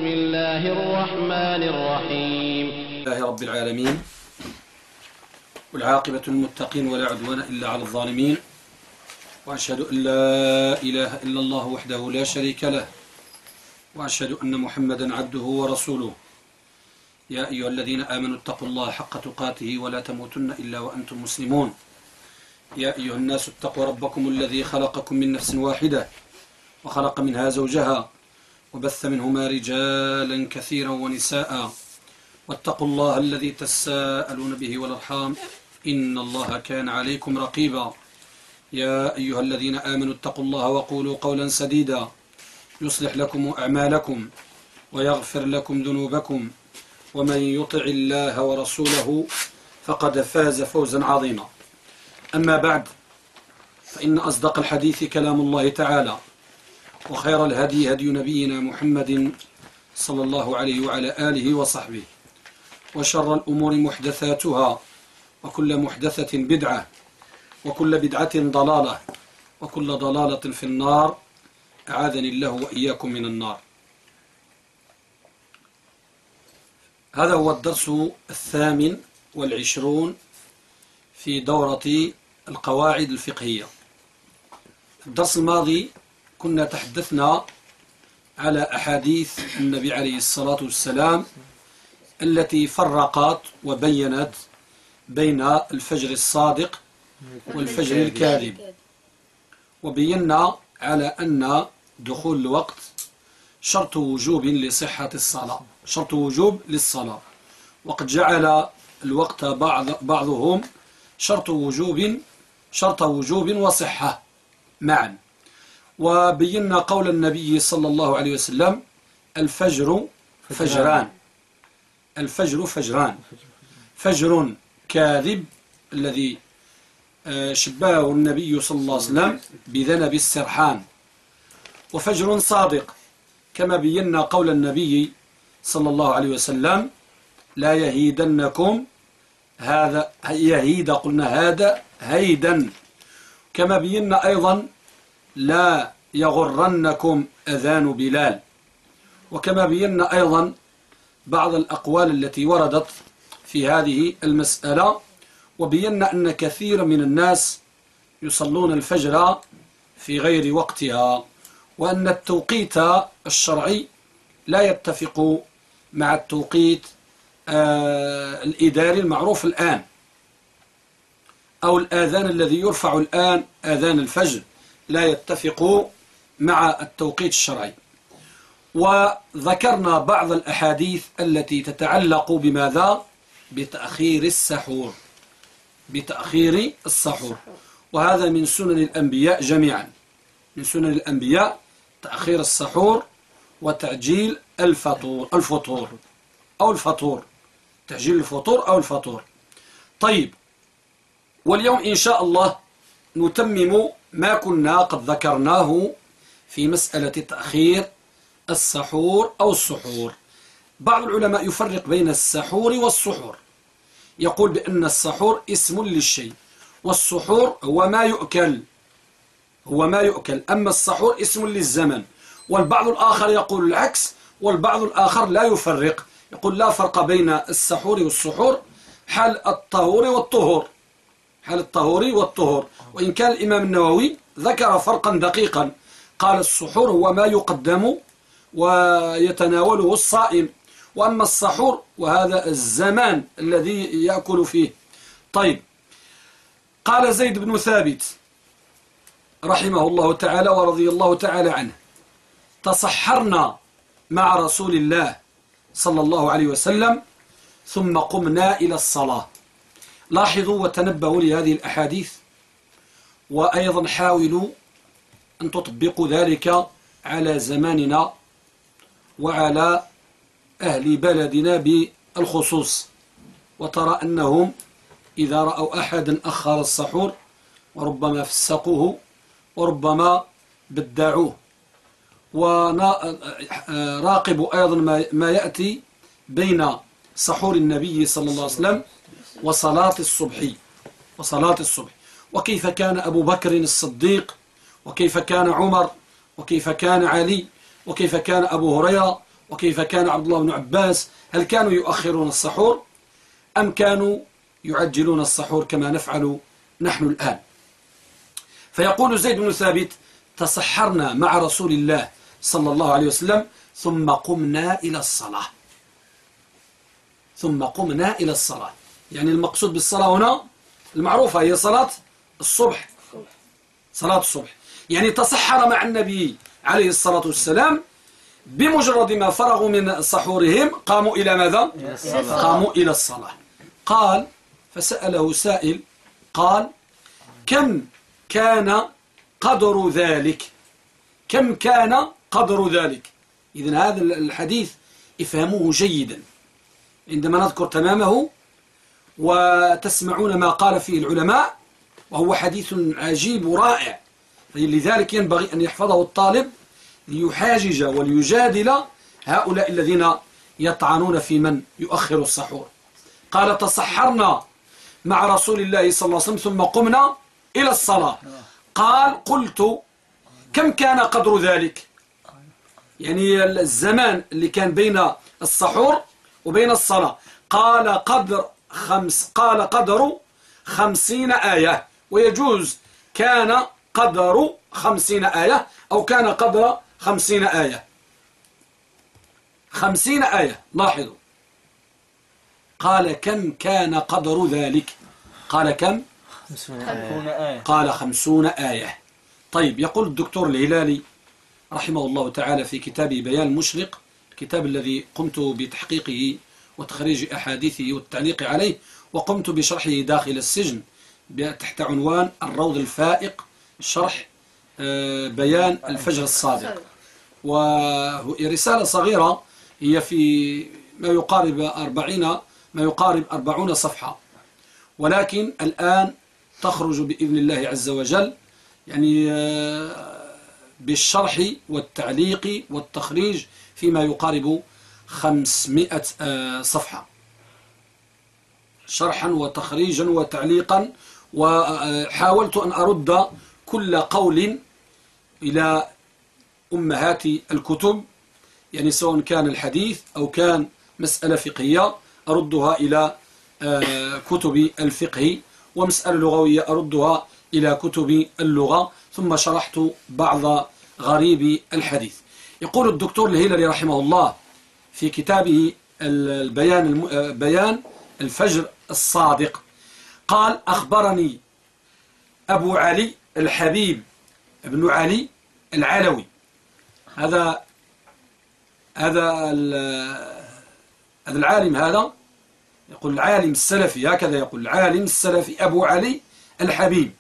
بسم الله الرحمن الرحيم. لله رب العالمين، والعاقبة للمتقين ولا عدوان إلا على الظالمين، وأشهد أن لا إله إلا الله وحده لا شريك له، وأشهد أن محمدا عبده ورسوله. يا أيها الذين آمنوا اتقوا الله حق تقاته ولا تموتن إلا وأنتم مسلمون. يا أيها الناس اتقوا ربكم الذي خلقكم من نفس واحدة وخلق منها زوجها وبث منهما رجالا كثيرا ونساء، واتقوا الله الذي تساءلون به والأرحام إن الله كان عليكم رقيبا. يا أيها الذين آمنوا اتقوا الله وقولوا قولا سديدا يصلح لكم أعمالكم ويغفر لكم ذنوبكم، ومن يطع الله ورسوله فقد فاز فوزا عظيما. أما بعد، فإن أصدق الحديث كلام الله تعالى، وخير الهدي هدي نبينا محمد صلى الله عليه وعلى آله وصحبه، وشر الأمور محدثاتها، وكل محدثة بدعة، وكل بدعة ضلالة، وكل ضلالة في النار، أعاذني الله وإياكم من النار. هذا هو الدرس 28 في دورة القواعد الفقهية. الدرس الماضي كنا تحدثنا على أحاديث النبي عليه الصلاة والسلام التي فرقت وبينت بين الفجر الصادق والفجر الكاذب، وبينا على أن دخول الوقت شرط وجوب لصحة الصلاة، شرط وجوب للصلاة، وقد جعل الوقت بعضهم شرط وجوب وصحة معا. وبينا قول النبي صلى الله عليه وسلم: الفجر فجران، الفجر فجران، فجر كاذب الذي شبهه النبي صلى الله عليه وسلم بذنب السرحان، وفجر صادق كما بينا قول النبي صلى الله عليه وسلم: لا يهيدنكم هذا، يهيد قلنا هذا هيدا، كما بينا أيضا: لا يغرنكم أذان بلال، وكما بينا أيضا بعض الأقوال التي وردت في هذه المسألة، وبينا أن كثير من الناس يصلون الفجر في غير وقتها، وأن التوقيت الشرعي لا يتفق مع التوقيت الإداري المعروف الآن، أو الآذان الذي يرفع الآن آذان الفجر لا يتفق مع التوقيت الشرعي. وذكرنا بعض الأحاديث التي تتعلق بماذا؟ بتأخير السحور، بتأخير السحور، وهذا من سنن الأنبياء جميعا، من سنن الأنبياء تأخير السحور وتعجيل الفطور أو الفطور، تعجيل الفطور أو الفطور. طيب، واليوم إن شاء الله نتمم ما كنا قد ذكرناه في مسألة تأخير السحور أو السحور. بعض العلماء يفرق بين السحور والسحور، يقول بأن السحور اسم للشيء، والسحور هو ما يؤكل، هو ما يؤكل، أما السحور اسم للزمن. والبعض الآخر يقول العكس، والبعض الآخر لا يفرق، يقول لا فرق بين السحور والسحور، حال الطهور والطهور، حال الطهور والطهور. وإن كان الإمام النووي ذكر فرقا دقيقا، قال السحور هو ما يقدم ويتناوله الصائم، وأما السحور وهذا الزمان الذي يأكل فيه. طيب، قال زيد بن ثابت رحمه الله تعالى ورضي الله تعالى عنه: تصحرنا مع رسول الله صلى الله عليه وسلم ثم قمنا إلى الصلاة. لاحظوا وتنبهوا لهذه الأحاديث، وأيضا حاولوا أن تطبقوا ذلك على زماننا وعلى أهل بلدنا بالخصوص، وترى أنهم إذا رأوا أحدا أخر السحور وربما فسقوه وربما بدعوه. وراقبوا أيضا ما يأتي بين سحور النبي صلى الله عليه وسلم وصلاة الصبح، وكيف كان أبو بكر الصديق، وكيف كان عمر، وكيف كان علي، وكيف كان أبو هريرة، وكيف كان عبد الله بن عباس، هل كانوا يؤخرون السحور أم كانوا يعجلون السحور كما نفعل نحن الآن؟ فيقول زيد بن ثابت: تسحرنا مع رسول الله صلى الله عليه وسلم ثم قمنا إلى الصلاة. ثم قمنا إلى الصلاة، يعني المقصود بالصلاة هنا المعروفة هي صلاة الصبح. صلاة الصبح يعني تسحر مع النبي عليه الصلاة والسلام، بمجرد ما فرغوا من سحورهم قاموا إلى ماذا؟ قاموا إلى الصلاة. قال: فسأله سائل قال: كم كان قدر ذلك؟ كم كان قدر ذلك؟ إذن هذا الحديث افهموه جيدا عندما نذكر تمامه وتسمعون ما قال فيه العلماء، وهو حديث عجيب ورائع، لذلك ينبغي أن يحفظه الطالب ليحاجج وليجادل هؤلاء الذين يطعنون في من يؤخر السحور. قال: تسحرنا مع رسول الله صلى الله عليه وسلم ثم قمنا إلى الصلاة. قال: قلت: كم كان قدر ذلك؟ يعني الزمان اللي كان بين السحور وبين الصلاة. قال: قدر 50 آية، ويجوز كان قدر 50 آية أو كان قدر 50 آية. 50 آية، لاحظوا. قال: كم كان قدر ذلك؟ قال: كم؟ 50 آية. قال: 50 آية. طيب، يقول الدكتور الهلالي رحمه الله تعالى في كتابه بيان المشرق، الكتاب الذي قمت بتحقيقه وتخريج أحاديثه والتعليق عليه، وقمت بشرحه داخل السجن تحت عنوان الروض الفائق، شرح بيان الفجر الصادق. ورسالة صغيرة هي في ما يقارب 40 صفحة، ولكن الآن تخرج بإذن الله عز وجل يعني بالشرح والتعليق والتخريج فيما يقارب 500 صفحة، شرحا وتخريجا وتعليقا. وحاولت أن أرد كل قول إلى أمهات الكتب، يعني سواء كان الحديث أو كان مسألة فقهية أردها إلى كتب الفقه، ومسألة لغوية أردها إلى كتب اللغة، ثم شرحت بعض غريب الحديث. يقول الدكتور الهلالي رحمه الله في كتابه بيان الفجر الصادق، قال: أخبرني أبو علي الحبيب ابن علي العلوي. هذا العالم، هذا يقول العالم السلفي، هكذا يقول العالم السلفي أبو علي الحبيب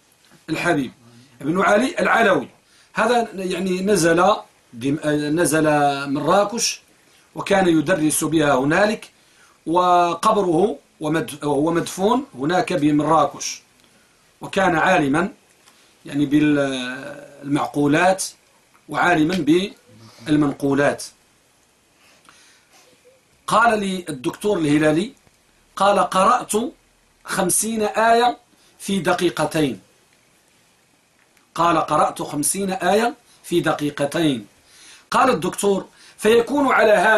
ابن علي العلوي. هذا يعني نزل من راكش، وكان يدرس بها هنالك، وقبره وهو مدفون هناك بمراكش، وكان عالما يعني بالمعقولات وعالما بالمنقولات. قال لي الدكتور الهلالي، قال: قرأت 50 آية في دقيقتين. قال: قرأت 50 آية في دقيقتين. قال الدكتور: فيكون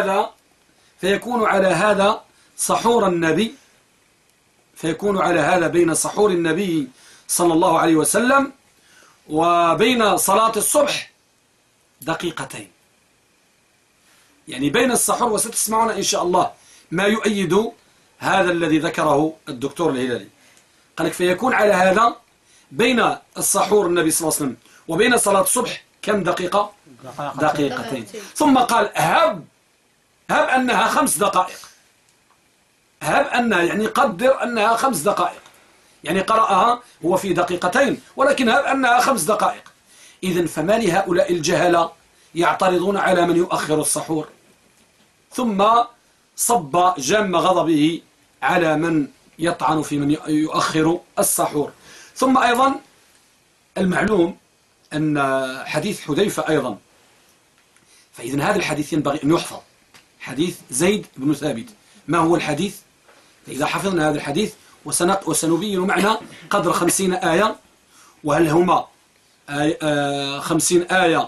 على هذا سحور النبي، فيكون على هذا بين سحور النبي صلى الله عليه وسلم وبين صلاة الصبح دقيقتين، يعني بين السحور، وستسمعون إن شاء الله ما يؤيد هذا الذي ذكره الدكتور الهلالي. قال لك: فيكون على هذا بين السحور النبي صلى الله عليه وسلم وبين صلاة الصبح كم دقيقة؟ دقيقتين. ثم قال: هب أنها 5 دقائق. هب أنها يعني قدر أنها 5 دقائق، يعني قرأها هو في دقيقتين، ولكن هب أنها 5 دقائق. إذن فما لهؤلاء الجهلة يعترضون على من يؤخر السحور؟ ثم صب جام غضبه على من يطعن في من يؤخر السحور. ثم أيضا المعلوم أن حديث حذيفة أيضا، فإذن هذا الحديث ينبغي أن يحفظ، حديث زيد بن ثابت. ما هو الحديث؟ فإذا حفظنا هذا الحديث وسنبين معنا قدر 50 آية، وهل هما 50 آية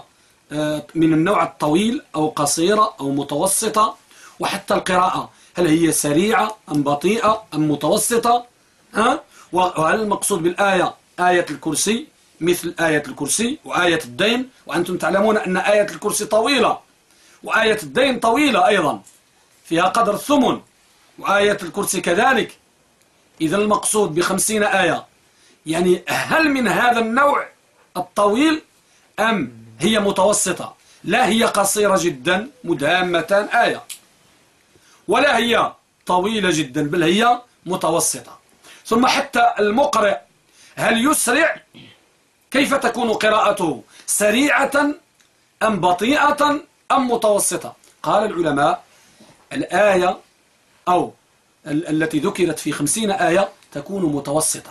من النوع الطويل أو قصيرة أو متوسطة، وحتى القراءة هل هي سريعة أم بطيئة أم متوسطة؟ وهل المقصود بالآية آية الكرسي مثل آية الكرسي وآية الدين، وأنتم تعلمون أن آية الكرسي طويلة وآية الدين طويلة أيضا فيها قدر الثمن، وآية الكرسي كذلك. إذا المقصود ب50 آية يعني هل من هذا النوع الطويل أم هي متوسطة؟ لا هي قصيرة جدا مدهامتان آية، ولا هي طويلة جدا، بل هي متوسطة. ثم حتى المقرئ هل يسرع؟ كيف تكون قراءته؟ سريعة أم بطيئة أم متوسطة؟ قال العلماء الآية أو التي ذكرت في 50 آية تكون متوسطة،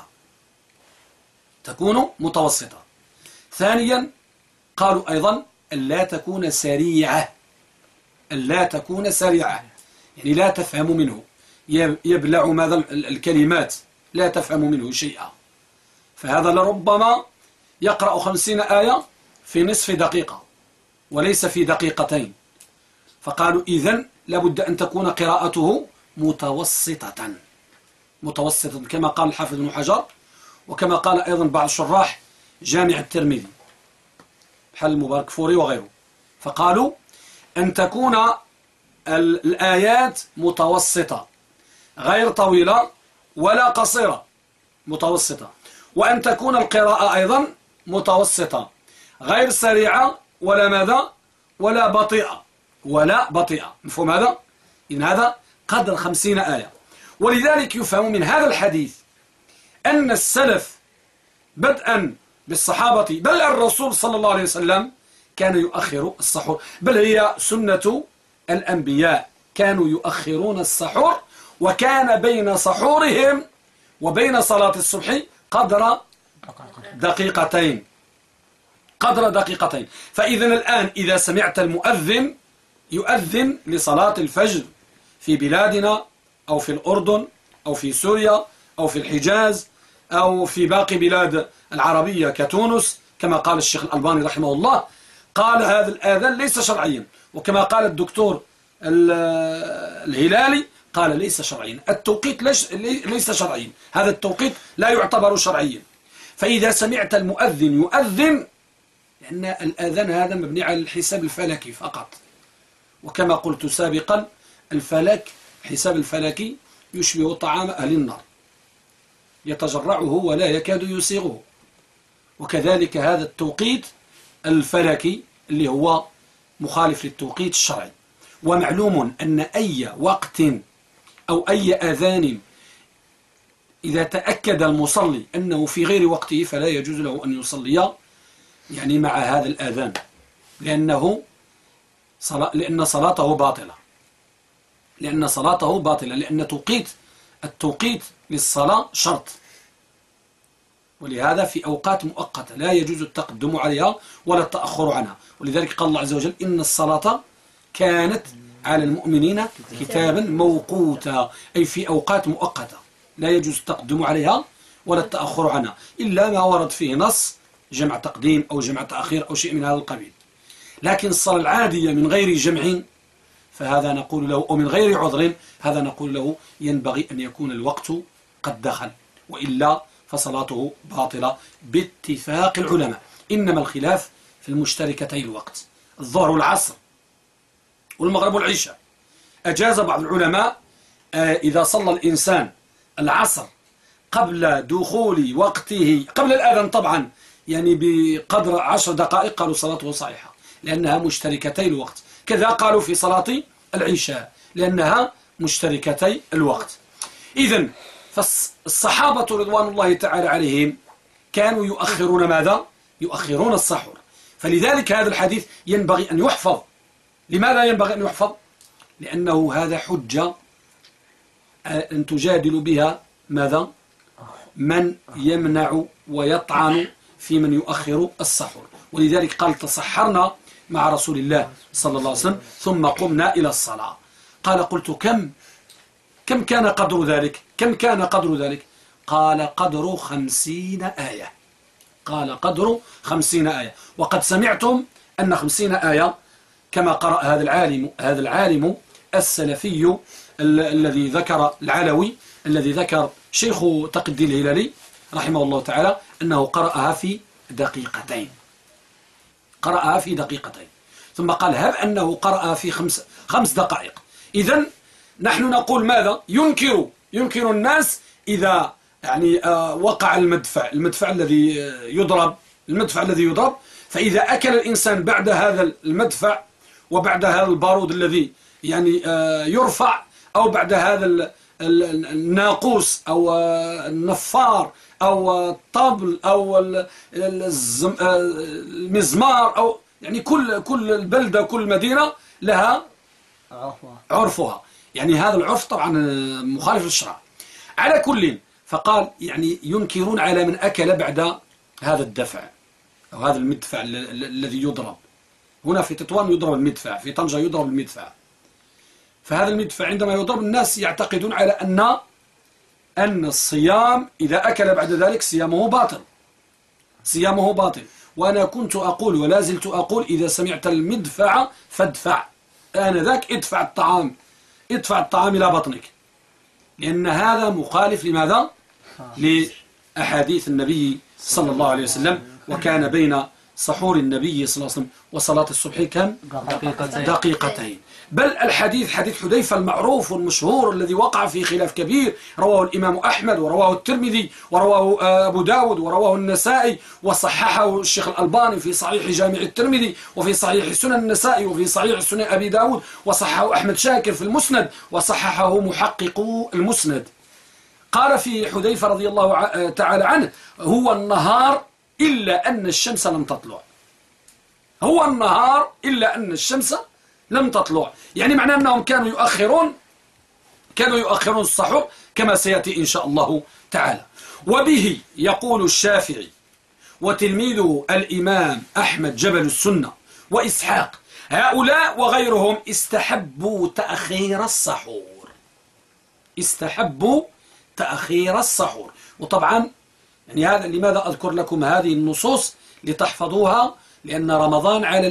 تكون متوسطة. ثانيا قالوا أيضا ألا تكون سريعة، ألا تكون سريعة يعني لا تفهم منه، يبلع ماذا الكلمات، لا تفهم منه شيئا. فهذا لربما يقرأ 50 آية في نصف دقيقة وليس في دقيقتين. فقالوا إذن لابد أن تكون قراءته متوسطة، متوسطة كما قال الحافظ بن حجر، وكما قال أيضا بعض شراح جامع الترمذي بحال المبارك فوري وغيره. فقالوا أن تكون الآيات متوسطة غير طويلة ولا قصيرة، متوسطة. وأن تكون القراءة أيضا متوسطة غير سريعة ولا ماذا ولا بطيئة، ولا بطيئة. مفهوم هذا؟ إن هذا قدر 50 آية. ولذلك يفهم من هذا الحديث أن السلف بدءا بالصحابة بل الرسول صلى الله عليه وسلم كان يؤخر السحور، بل هي سنة الأنبياء، كانوا يؤخرون السحور، وكان بين سحورهم وبين صلاة الصبح قدر دقيقتين، قدر دقيقتين. فإذا الآن إذا سمعت المؤذن يؤذن لصلاة الفجر في بلادنا أو في الأردن أو في سوريا أو في الحجاز أو في باقي بلاد العربية كتونس، كما قال الشيخ الألباني رحمه الله، قال هذا الآذان ليس شرعيا، وكما قال الدكتور الهلالي قال ليس شرعيا، التوقيت ليس شرعيا، هذا التوقيت لا يعتبر شرعيا. فإذا سمعت المؤذن يؤذن، لأن الآذان هذا مبني على الحساب الفلكي فقط، وكما قلت سابقا الفلك حساب الفلكي يشبه طعام أهل النار، يتجرعه ولا يكاد يسيغه. وكذلك هذا التوقيت الفلكي اللي هو مخالف للتوقيت الشرعي. ومعلوم أن أي وقت أو أي أذان إذا تأكد المصلي أنه في غير وقته فلا يجوز له أن يصلي يعني مع هذا الأذان، لأن صلاته باطلة، لأن صلاته باطلة، لأن التوقيت للصلاة شرط، ولهذا في أوقات مؤقتة لا يجوز التقدم عليها ولا التأخر عنها. ولذلك قال الله عز وجل إن الصلاة كانت على المؤمنين كتابا موقوتا، أي في أوقات مؤقتة لا يجوز التقدم عليها ولا التأخر عنها، إلا ما ورد فيه نص جمع تقديم أو جمع تأخير أو شيء من هذا القبيل. لكن الصلاة العادية من غير جمع فهذا نقول له، أو من غير عذر هذا نقول له ينبغي أن يكون الوقت قد دخل، وإلا فصلاته باطلة باتفاق العلماء. إنما الخلاف في المشتركتي الوقت، الظهر والعصر والمغرب والعشاء. أجاز بعض العلماء إذا صلى الإنسان العصر قبل دخول وقته، قبل الآذان طبعا، يعني بقدر 10 دقائق، قالوا صلاته صحيحة لأنها مشتركتي الوقت. كذا قالوا في صلاة العشاء لأنها مشتركتي الوقت. إذن فالصحابة رضوان الله تعالى عليهم كانوا يؤخرون ماذا؟ يؤخرون السحور. فلذلك هذا الحديث ينبغي أن يحفظ. لماذا ينبغي أن يحفظ؟ لأنه هذا حجة أن تجادل بها ماذا؟ من يمنع ويطعن في من يؤخر السحور. ولذلك قال تصحرنا مع رسول الله صلى الله عليه وسلم ثم قمنا إلى الصلاة. قال قلت كم كان قدر ذلك؟ كم كان قدر ذلك؟ قال قدر 50 آية. قال قدر 50 آية. وقد سمعتم أن 50 آية كما قرأ هذا العالم السلفي الذي ذكر العلوي، الذي ذكر شيخ تقي الدين الهلالي رحمه الله تعالى أنه قرأها في دقيقتين، قرأها في دقيقتين، ثم قال هب أنه قرأها في خمس دقائق. إذن نحن نقول ماذا؟ ينكر الناس إذا يعني وقع المدفع الذي يضرب، فإذا أكل الإنسان بعد هذا المدفع وبعد هذا البارود الذي يعني يرفع، أو بعد هذا الناقوس أو النفار أو الطبل أو المزمار، أو يعني كل البلدة كل مدينة لها عرفها، يعني هذا العرف طبعا مخالف للشرع. على كل، فقال يعني ينكرون على من أكل بعد هذا الدفع أو هذا المدفع الذي يضرب. هنا في تطوان يضرب المدفع، في طنجة يضرب المدفع. فهذا المدفع عندما يضرب الناس يعتقدون على أن الصيام إذا أكل بعد ذلك صيامه باطل. وأنا كنت أقول ولا زلت أقول إذا سمعت المدفع فادفع، آنذاك ادفع الطعام إلى بطنك، لأن هذا مخالف لماذا؟ لأحاديث النبي صلى الله عليه وسلم. وكان بين سحور النبي صلى الله عليه وسلم وصلاة الصبح كم؟ دقيقتين. بل الحديث حديث حذيفة المعروف والمشهور الذي وقع فيه خلاف كبير، رواه الإمام أحمد ورواه الترمذي ورواه أبو داود ورواه النسائي وصححه الشيخ الألباني في صحيح جامع الترمذي وفي صحيح سنن النسائي وفي صحيح سنن أبي داود، وصححه أحمد شاكر في المسند وصححه محقق المسند. قال في حذيفة رضي الله تعالى عنه: هو النهار إلا أن الشمس لم تطلع. هو النهار إلا أن الشمس لم تطلع، يعني معناه أنهم كانوا يؤخرون السحور كما سيأتي إن شاء الله تعالى. وبه يقول الشافعي وتلميذه الإمام أحمد جبل السنة وإسحاق، هؤلاء وغيرهم استحبوا تأخير السحور. وطبعا يعني هذا لماذا أذكر لكم هذه النصوص؟ لتحفظوها، لأن رمضان على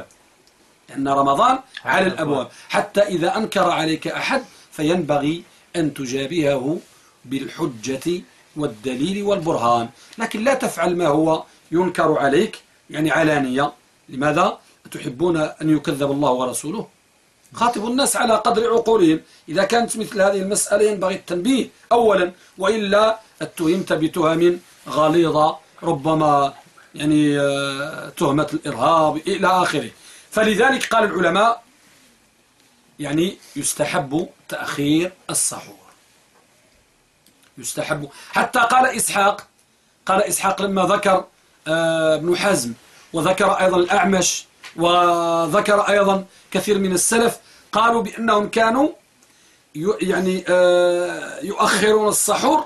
الأبواب، حتى إذا أنكر عليك أحد فينبغي أن تجابهه بالحجة والدليل والبرهان، لكن لا تفعل ما هو ينكر عليك يعني علانية. لماذا؟ تحبون أن يكذب الله ورسوله؟ خاطبوا الناس على قدر عقولهم. إذا كانت مثل هذه المسألة ينبغي التنبيه أولا، وإلا اتهمت بتهم غليظة، ربما يعني تهمة الإرهاب إلى آخره. فلذلك قال العلماء يعني يستحب تأخير السحور، يستحب. حتى قال إسحاق لما ذكر ابن حزم وذكر أيضا الأعمش وذكر أيضا كثير من السلف، قالوا بأنهم كانوا يعني يؤخرون السحور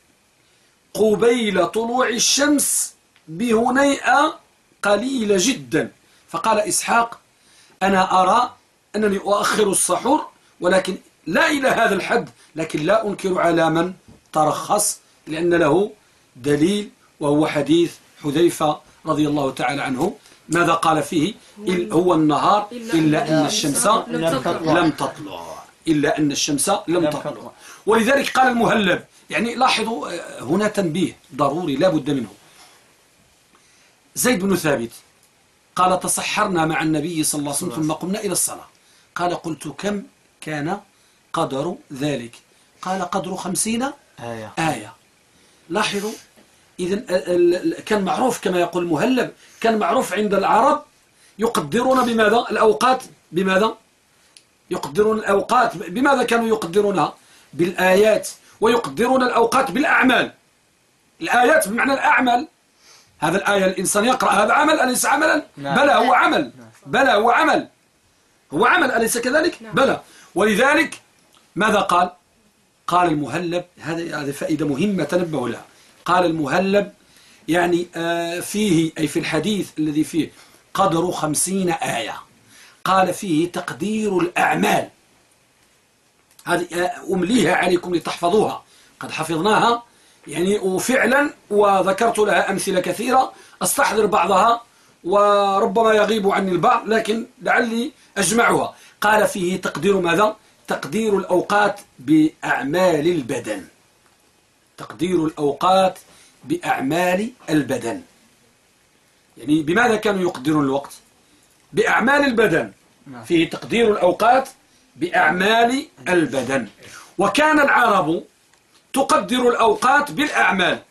قبيل طلوع الشمس بهنيئة قليلة جدا. فقال إسحاق: أنا أرى أنني أؤخر السحور، ولكن لا إلى هذا الحد، لكن لا أنكر على من ترخص، لأن له دليل، وهو حديث حذيفة رضي الله تعالى عنه. ماذا قال فيه؟ هو النهار إلا أن الشمس لم تطلع، إلا أن الشمس لم تطلع. ولذلك قال المهلب، يعني لاحظوا هنا تنبيه ضروري لا بد منه. زيد بن ثابت قال: تصحرنا مع النبي صلى الله عليه وسلم ثم قمنا إلى الصلاة. قال: قلت: كم كان قدر ذلك؟ قال: قدر 50 آية. لاحظوا، إذن كان معروف كما يقول المهلب، كان معروف عند العرب يقدرون بماذا الأوقات؟ بماذا يقدرون الأوقات؟ بماذا كانوا يقدرونها؟ بالآيات، ويقدرون الأوقات بالأعمال. الآيات بمعنى الأعمال. هذا الآية الإنسان يقرأ، هذا عمل أليس عملا؟ بلى هو عمل، بلى هو عمل، هو عمل أليس كذلك؟ بلى. ولذلك ماذا قال؟ قال المهلب، هذه فائدة مهمة تنبهوا لها. قال المهلب يعني فيه، أي في الحديث الذي فيه قدر 50 آية، قال فيه تقدير الأعمال. هذه أمليها عليكم لتحفظوها، قد حفظناها يعني وفعلا، وذكرت لها أمثلة كثيرة، أستحضر بعضها وربما يغيب عني البعض لكن لعلي أجمعها. قال فيه تقدير ماذا؟ تقدير الأوقات بأعمال البدن. تقدير الأوقات بأعمال البدن، يعني بماذا كانوا يقدرون الوقت؟ بأعمال البدن. فيه تقدير الأوقات بأعمال البدن. وكان العرب تقدر الأوقات بالأعمال.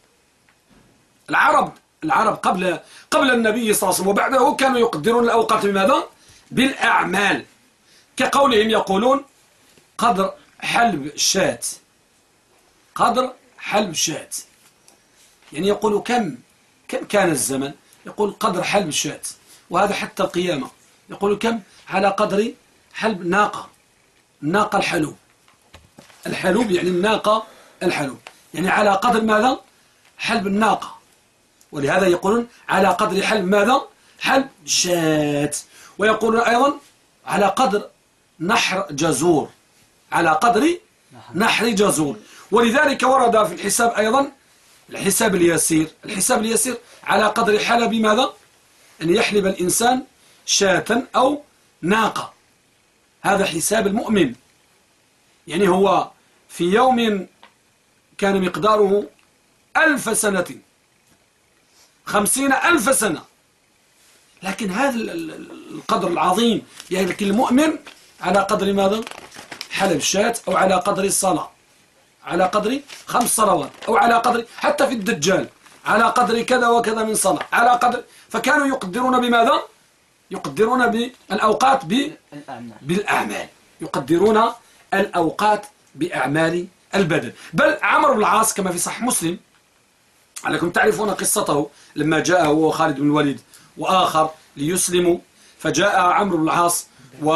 العرب قبل النبي صلى الله عليه وسلم وبعده كانوا يقدرون الأوقات بماذا؟ بالأعمال، كقولهم يقولون قدر حلب الشاة، قدر حلب الشاة، يعني يقول كم كان الزمن، يقول قدر حلب الشاة، وهذا حتى القيامة يقول كم على قدر حلب الناقة الحلوب يعني الناقة الحلوب، يعني على قدر ماذا؟ حلب الناقة. ولهذا يقولون على قدر حلب ماذا؟ حلب شاة. ويقولون أيضا على قدر نحر جزور، على قدر نحر جزور. ولذلك ورد في الحساب أيضا الحساب اليسير على قدر حلب ماذا؟ أن يحلب الإنسان شاة أو ناقة، هذا حساب المؤمن. يعني هو في يوم كان مقداره 1000 سنة 50,000 سنة، لكن هذا القدر العظيم يعني لكن المؤمن على قدر ماذا؟ حلب شاة، أو على قدر الصلاة، على قدر 5 صلوات، أو على قدر حتى في الدجال على قدر كذا وكذا من صلاة، على قدر. فكانوا يقدرون بماذا؟ يقدرون بالأوقات بالأعمال، يقدرون الأوقات بأعمال البدن. بل عمرو بن العاص كما في صحيح مسلم، عليكم تعرفون قصته لما جاء هو خالد بن الوليد وآخر ليسلموا، فجاء عمرو بن العاص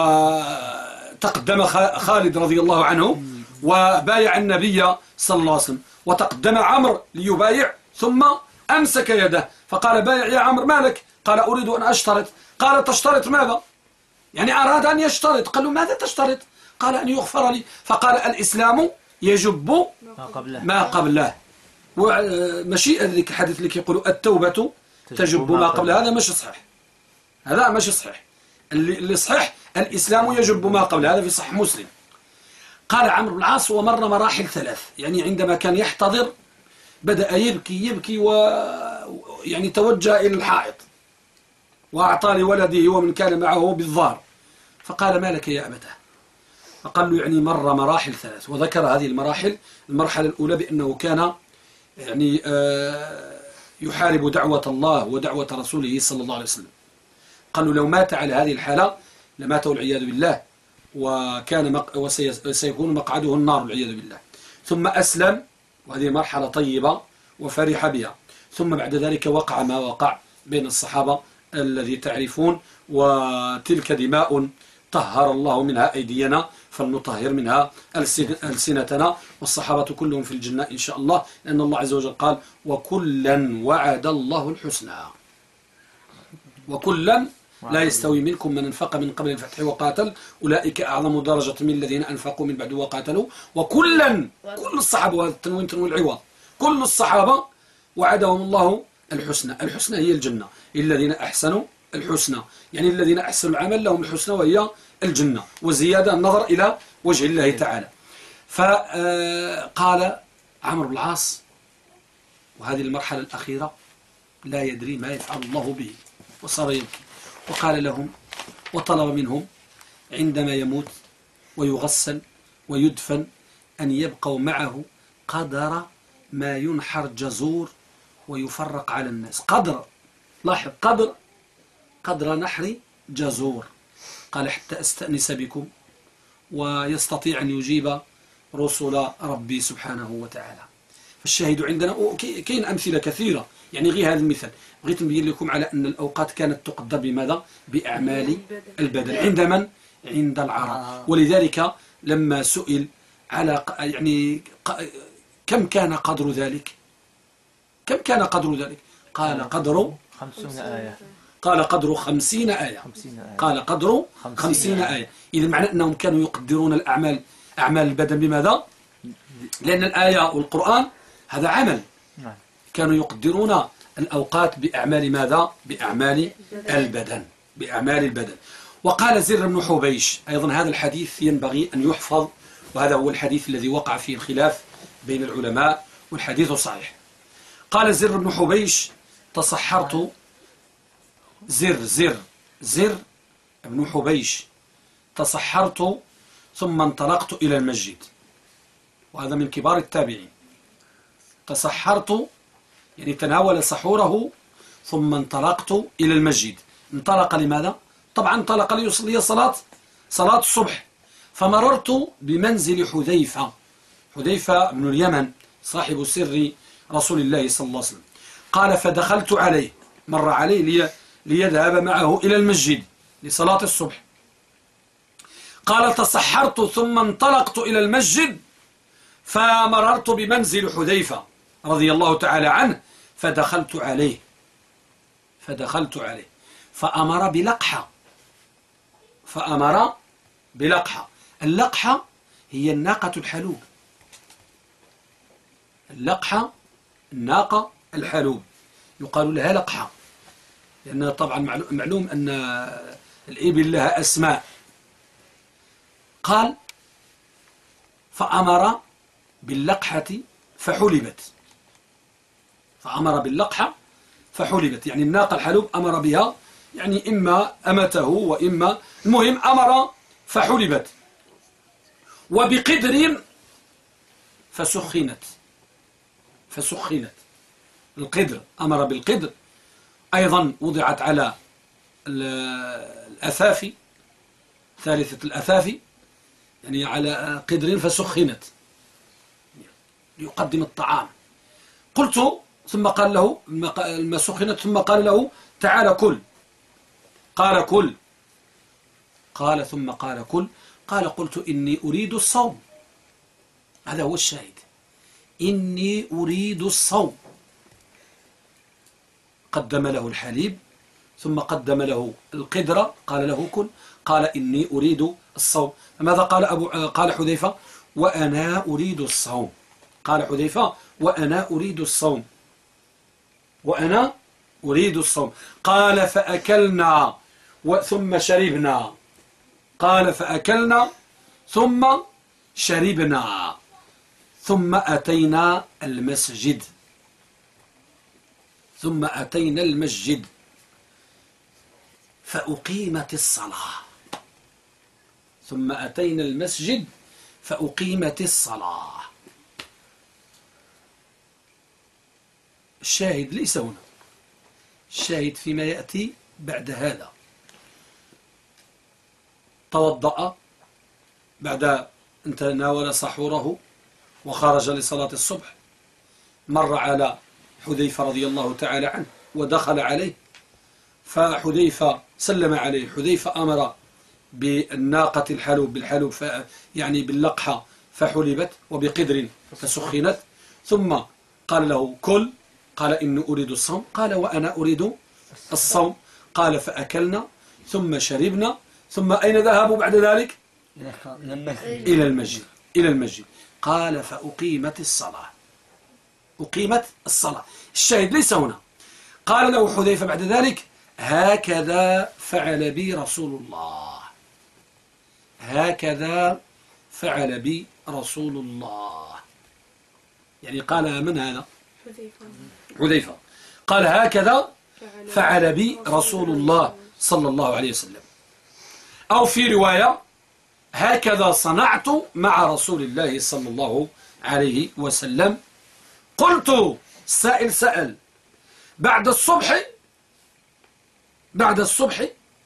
وتقدم خالد رضي الله عنه وبايع النبي صلى الله عليه وسلم، وتقدم عمرو ليبايع ثم أمسك يده فقال بايع يا عمرو مالك؟ قال أريد أن أشترط. قال تشترط ماذا؟ يعني أراد أن يشترط. قال له ماذا تشترط؟ قال أن يغفر لي. فقال الإسلام يجب ما قبله. ومشيئة ذلك الحديث اللي يقولوا التوبة تجب ما قبله، هذا مش صحيح، هذا مش صحيح. اللي صحيح الإسلام يجب ما قبله، هذا في صحيح مسلم. قال عمرو بن العاص ومر مراحل 3، يعني عندما كان يحتضر بدأ يبكي يعني توجه إلى الحائط وأعطى لولده ومن كان معه بالظهر، فقال ما لك يا أبتاه؟ فقال له يعني مر مراحل 3، وذكر هذه المراحل. المرحلة الأولى بأنه كان يعني يحارب دعوة الله ودعوة رسوله صلى الله عليه وسلم. قالوا لو مات على هذه الحالة لمات والعياذ بالله، وكان وسيكون مقعده النار والعياذ بالله. ثم أسلم، وهذه مرحلة طيبة وفرح بها. ثم بعد ذلك وقع ما وقع بين الصحابة الذي تعرفون، وتلك دماء طهر الله منها أيدينا فلنطهر منها ألسنتنا، والصحابة كلهم في الجنة إن شاء الله، لأن الله عز وجل قال وكلا وعد الله الحسنى. وكلا لا يستوي منكم من انفق من قبل الفتح وقاتل أولئك أعظم درجة من الذين أنفقوا من بعد وقاتلوا. وكلا، كل الصحابة، وهذا التنوين تنوين العوض، كل الصحابة وعدهم الله الحسنى. الحسنى هي الجنة، الذين أحسنوا الحسنى، يعني الذين أحسنوا العمل لهم الحسنى وهي الجنة، وزيادة النظر إلى وجه الله تعالى. فقال عمرو بن العاص وهذه المرحلة الأخيرة لا يدري ما يفعل الله به، وصار يبكي. وقال لهم وطلب منهم عندما يموت ويغسل ويدفن أن يبقوا معه قدر ما ينحر جزور ويفرق على الناس. قدر، لاحظ، قدر نحر جزور. قال حتى أستأنس بكم ويستطيع أن يجيب رسل ربي سبحانه وتعالى. فالشاهد عندنا كاين أمثلة كثيرة، يعني غير هذا المثال بغيت نبين لكم على أن الأوقات كانت تقدر بماذا؟ بأعمال البدن. عند من؟ عند العرب. ولذلك لما سئل على يعني كم كان قدر ذلك؟ كم كان قدر ذلك؟ قال قدر 50 آية. قال قدر 50 آية. قال قدر 50 آية. إذا معنى أنهم كانوا يقدرون الأعمال، أعمال البدن بماذا؟ لأن الآية والقرآن هذا عمل. كانوا يقدرون الأوقات بأعمال ماذا؟ بأعمال البدن، بأعمال البدن. وقال زر بن حبيش أيضا، هذا الحديث ينبغي أن يحفظ، وهذا هو الحديث الذي وقع فيه الخلاف بين العلماء، والحديث صحيح. قال زر بن حبيش: تصحرت، زر بن حبيش: تصحرت ثم انطلقت إلى المسجد. وهذا من كبار التابعين. تصحرت يعني تناول سحوره ثم انطلقت إلى المسجد. انطلق لماذا؟ طبعا انطلق ليصلي صلاة الصبح. فمررت بمنزل حذيفة بن اليمن صاحب سر رسول الله صلى الله عليه وسلم. قال: فدخلت عليه، مر عليه ليذهب معه إلى المسجد لصلاة الصبح. قال: تصحرت ثم انطلقت إلى المسجد، فمررت بمنزل حذيفة رضي الله تعالى عنه، فدخلت عليه فأمر بلقحة. اللقحة هي الناقة الحلوب. اللقحة الناقة الحلوب يقال لها لقحة، لأن طبعا معلوم أن الإبل لها أسماء. قال: فأمر باللقحة فحلبت. يعني الناقة الحلوب أمر بها، يعني إما أمته وإما المهم أمر فحلبت. وبقدر فسخنت. القدر، أمر بالقدر، أيضا وضعت على الأثافي، ثالثة الأثافي، يعني على قدر فسخنت ليقدم الطعام. قلت، ثم قال له ما سخنت، ثم قال له: تعال كل. قال: كل. قال: ثم قال: كل. قال: قلت: إني أريد الصوم. هذا هو الشاهد، إني أريد الصوم. قدم له الحليب، ثم قدم له القدرة، قال له: كل. قال: إني أريد الصوم. ماذا قال حذيفة؟ وأنا أريد الصوم. قال حذيفة: وأنا أريد الصوم. قال: فأكلنا ثم شربنا. قال: فأكلنا ثم شربنا، ثم أتينا المسجد. فأقيمت الصلاة. الشاهد ليس هنا، الشاهد فيما يأتي بعد هذا. توضأ بعد أن تناول سحوره وخرج لصلاة الصبح، مر على حذيفة رضي الله تعالى عنه ودخل عليه، فحذيفة سلم عليه. حذيفة أمر بالناقة بالحلوب يعني باللقحة فحلبت، وبقدر فسخنت. ثم قال له: كل. قال: إني أريد الصوم. قال: وأنا أريد الصوم. قال: فأكلنا ثم شربنا، ثم أين ذهبوا بعد ذلك؟ إلى المسجد. قال: فأقيمت الصلاة. الشاهد ليس هنا. قال له حذيفة بعد ذلك: هكذا فعل بي رسول الله. يعني قال من هذا؟ حذيفة. قال: هكذا فعل بي رسول الله صلى الله عليه وسلم. أو في رواية: هكذا صنعت مع رسول الله صلى الله عليه وسلم. قلت: السائل سأل: بعد الصبح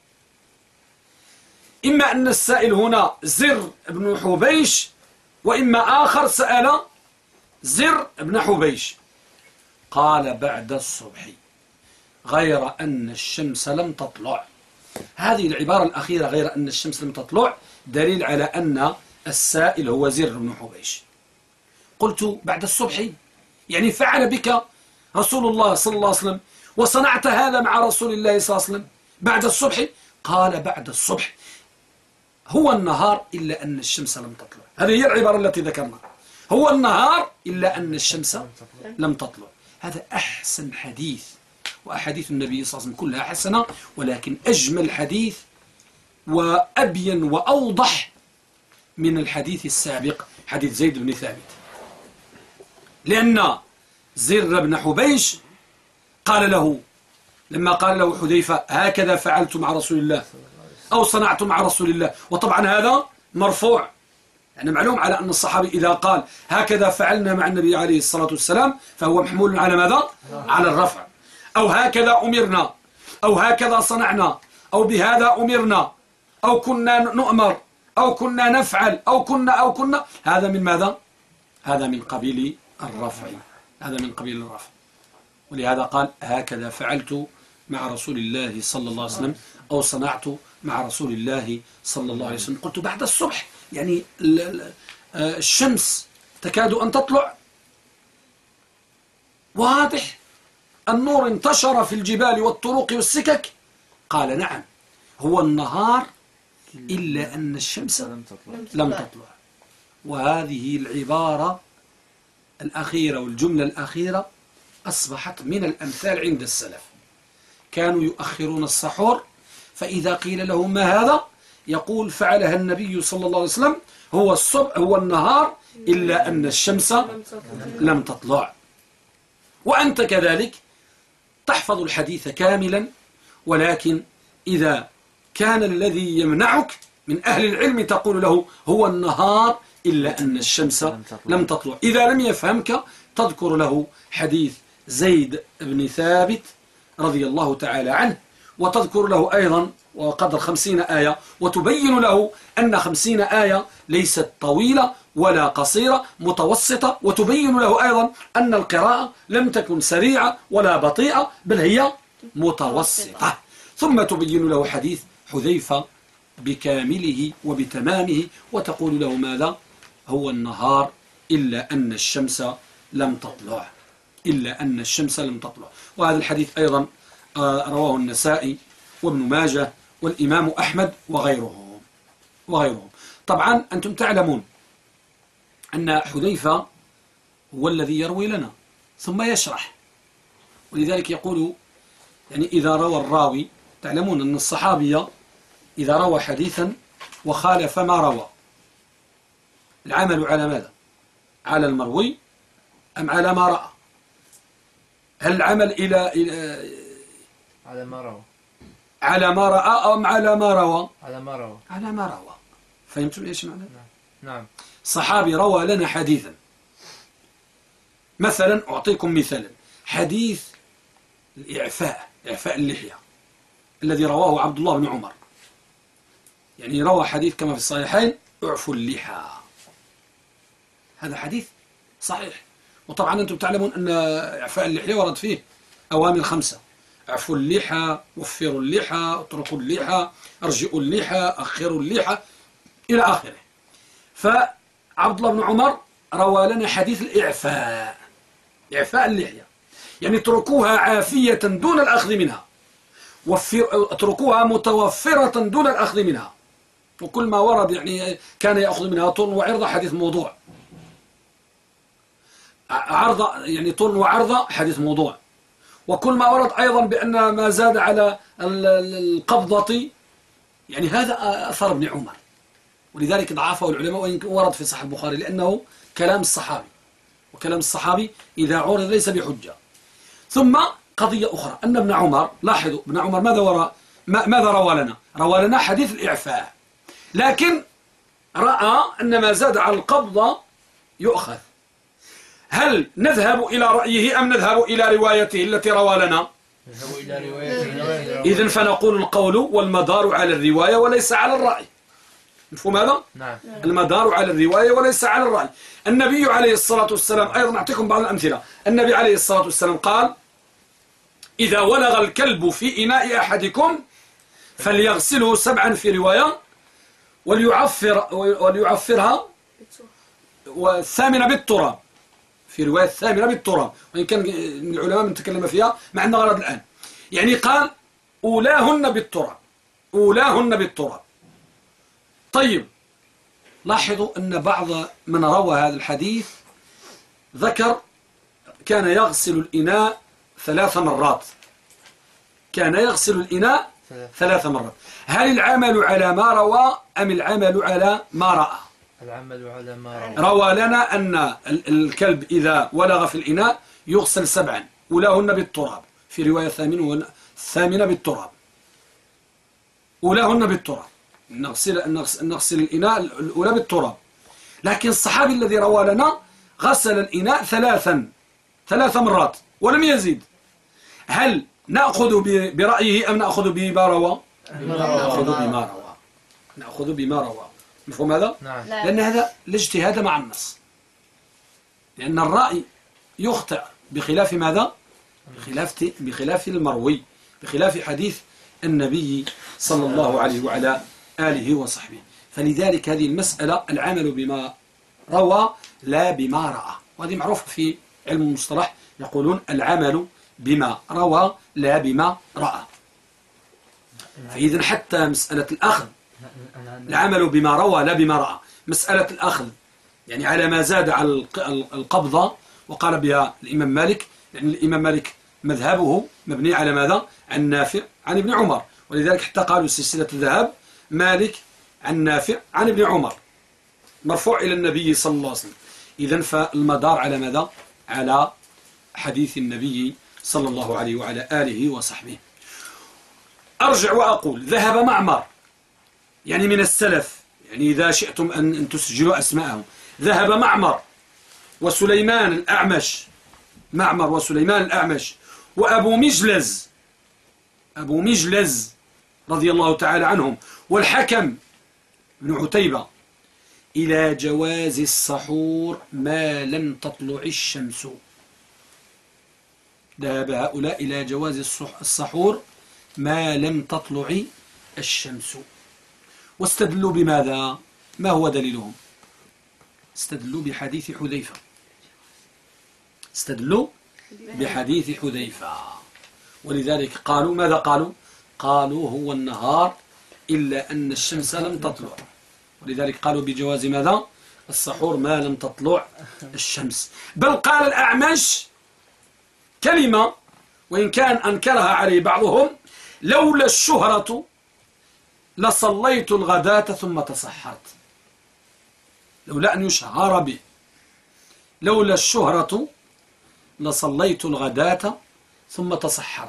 إما أن السائل هنا زر بن حبيش، وإما آخر سأل زر بن حبيش. قال: بعد الصبح، غير أن الشمس لم تطلع. هذه العبارة الأخيرة، غير أن الشمس لم تطلع، دليل على أن السائل هو زر بن حبيش. قلت: بعد الصبح يعني فعل بك رسول الله صلى الله عليه وسلم، وصنعت هذا مع رسول الله صلى الله عليه وسلم بعد الصبح؟ قال: بعد الصبح، هو النهار إلا أن الشمس لم تطلع. هذه هي العبارة التي ذكرنا، هو النهار إلا أن الشمس لم تطلع. هذا أحسن حديث وأحاديث النبي صلى الله عليه وسلم كلها حسنة، ولكن أجمل حديث وأبين وأوضح من الحديث السابق حديث زيد بن ثابت، لأن زر بن حبيش قال له لما قال له حذيفة هكذا فعلت مع رسول الله أو صنعت مع رسول الله، وطبعا هذا مرفوع، يعني معلوم على أن الصحابي إذا قال هكذا فعلنا مع النبي عليه الصلاة والسلام فهو محمول على ماذا؟ على الرفع، أو هكذا أمرنا، أو هكذا صنعنا، أو بهذا أمرنا، أو كنا نؤمر، أو كنا نفعل، أو كنا هذا من ماذا؟ هذا من قبيل الرفع، هذا من قبيل الرفع. ولهذا قال هكذا فعلت مع رسول الله صلى الله عليه وسلم أو صنعت مع رسول الله صلى الله عليه وسلم. قلت بعد الصبح، يعني الشمس تكاد أن تطلع، واضح النور انتشر في الجبال والطرق والسكك. قال نعم هو النهار إلا أن الشمس لم تطلع. وهذه العبارة الأخيرة والجملة الأخيرة أصبحت من الأمثال عند السلف، كانوا يؤخرون السحور، فإذا قيل له ما هذا يقول فعلها النبي صلى الله عليه وسلم، هو الصبح هو النهار إلا أن الشمس لم تطلع. وأنت كذلك تحفظ الحديث كاملا، ولكن إذا كان الذي يمنعك من أهل العلم تقول له هو النهار إلا أن الشمس لم تطلع. إذا لم يفهمك تذكر له حديث زيد بن ثابت رضي الله تعالى عنه، وتذكر له أيضا وقدر 50 آية، وتبين له أن 50 آية ليست طويلة ولا قصيرة، متوسطة، وتبين له أيضا أن القراءة لم تكن سريعة ولا بطيئة، بل هي متوسطة. ثم تبين له حديث حذيفة بكامله وبتمامه، وتقول له ماذا؟ هو النهار إلا أن الشمس لم تطلع، إلا أن الشمس لم تطلع. وهذا الحديث أيضا رواه النسائي وابن ماجه والإمام أحمد وغيرهم. طبعا أنتم تعلمون أن حذيفة هو الذي يروي لنا ثم يشرح، ولذلك يقول يعني إذا روى الراوي، تعلمون أن الصحابي إذا روى حديثا وخالف ما روى العمل على ماذا؟ على المروي أم على ما رأى؟ هل العمل إلى على ما روى، على ما رأى أم على ما روى؟ على ما روى، على ما روى. فهمتم إيش معنى؟ نعم. صحابي روى لنا حديثا، مثلا أعطيكم مثالا، حديث الإعفاء، إعفاء اللحية الذي رواه عبد الله بن عمر، يعني روى حديث كما في الصحيحين اعفوا اللحى، هذا حديث صحيح. وطبعا أنتم تعلمون أن إعفاء اللحية ورد فيه أوامر 5: اعفوا اللحى، وفروا اللحى، اتركوا اللحى، ارجئوا اللحى، أخروا اللحى، إلى آخره. فعبد الله بن عمر روى لنا حديث الإعفاء، إعفاء اللحية، يعني اتركوها عافية دون الأخذ منها، اتركوها متوفرة دون الأخذ منها. وكل ما ورد يعني كان يأخذ منها طول وعرض حديث موضوع، عرض يعني طول وعرض حديث موضوع. وكل ما ورد أيضا بأن ما زاد على القبضة، يعني هذا أثر ابن عمر، ولذلك ضعفه العلماء، وإن ورد في صحيح البخاري، لأنه كلام الصحابي، وكلام الصحابي إذا عرض ليس بحجة. ثم قضية أخرى أن ابن عمر، لاحظوا ابن عمر ماذا روى لنا؟ روى لنا حديث الإعفاء، لكن رأى أن ما زاد على القبضة يؤخذ. هل نذهب إلى رأيه أم نذهب إلى روايته التي روى لنا؟ نذهب إلى روايته. إذن فنقول القول والمدار على الرواية وليس على الرأي. مفهوم هذا؟ نعم. المدار على الرواية وليس على الرأي. النبي عليه الصلاة والسلام أيضا نعطيكم بعض الأمثلة. النبي عليه الصلاة والسلام قال: إذا ولغ الكلب في إناء أحدكم فليغسله 7 في رواية وليعفرها، والثامنة بالتراب في رواية الثامنة بالتراب، وإن كان من العلماء من تكلم فيها مع أنه غلط الآن. يعني قال أولاهن بالتراب، أولاهن بالتراب. طيب لاحظوا أن بعض من روى هذا الحديث ذكر كان يغسل الإناء 3 مرات، كان يغسل الإناء 3 مرات. هل العمل على ما روى أم العمل على ما رأى؟ العمل على ما روى لنا أن الكلب إذا ولغ في الإناء يغسل 7 أولاهن بالتراب، في رواية الثامنة بالتراب، أولاهن بالتراب، نغسل الإناء الأولى بالتراب. لكن الصحابي الذي روى لنا غسل الإناء 3 مرات ولم يزيد. هل نأخذ برأيه أم نأخذ بما روى؟ نأخذ بما روى. مفهوم هذا؟ نعم. لأن هذا الاجتهاد مع النص، لأن الرأي يخطئ بخلاف ماذا؟ بخلاف المروي، بخلاف حديث النبي صلى الله عليه وعلى آله وصحبه. فلذلك هذه المسألة العمل بما روى لا بما رأى، وهذه معروفة في علم المصطلح، يقولون العمل بما روى لا بما رأى. فإذا حتى مسألة الأخذ العمل بما روى لا بما رأى، مسألة الأخذ يعني على ما زاد على القبضة وقال بها الإمام مالك، لأن الإمام مالك مذهبه مبني على ماذا؟ عن نافع عن ابن عمر، ولذلك حتى قالوا سلسلة الذهب مالك عن نافع عن ابن عمر مرفوع إلى النبي صلى الله عليه وسلم. إذن فالمدار على ماذا؟ على حديث النبي صلى الله عليه وعلى آله وصحبه. أرجع وأقول ذهب معمر، يعني من السلف، يعني إذا شئتم أن تسجلوا أسماءهم، ذهب معمر وسليمان الأعمش، معمر وسليمان الأعمش وأبو مجلز رضي الله تعالى عنهم والحكم بن عتيبة إلى جواز السحور ما لم تطلع الشمس. ذهب هؤلاء إلى جواز السحور ما لم تطلع الشمس. واستدلوا بماذا؟ ما هو دليلهم؟ استدلوا بحديث حذيفة، استدلوا بحديث حذيفة، ولذلك قالوا ماذا قالوا؟ قالوا هو النهار إلا أن الشمس لم تطلع، ولذلك قالوا بجواز ماذا؟ السحور ما لم تطلع الشمس. بل قال الأعمش كلمة وإن كان أنكرها عليه بعضهم: لولا الشهرة لصليت الغداة ثم تصحرت. لولا أن يشهر به، لولا الشهرة لصليت الغداة ثم تصحرت.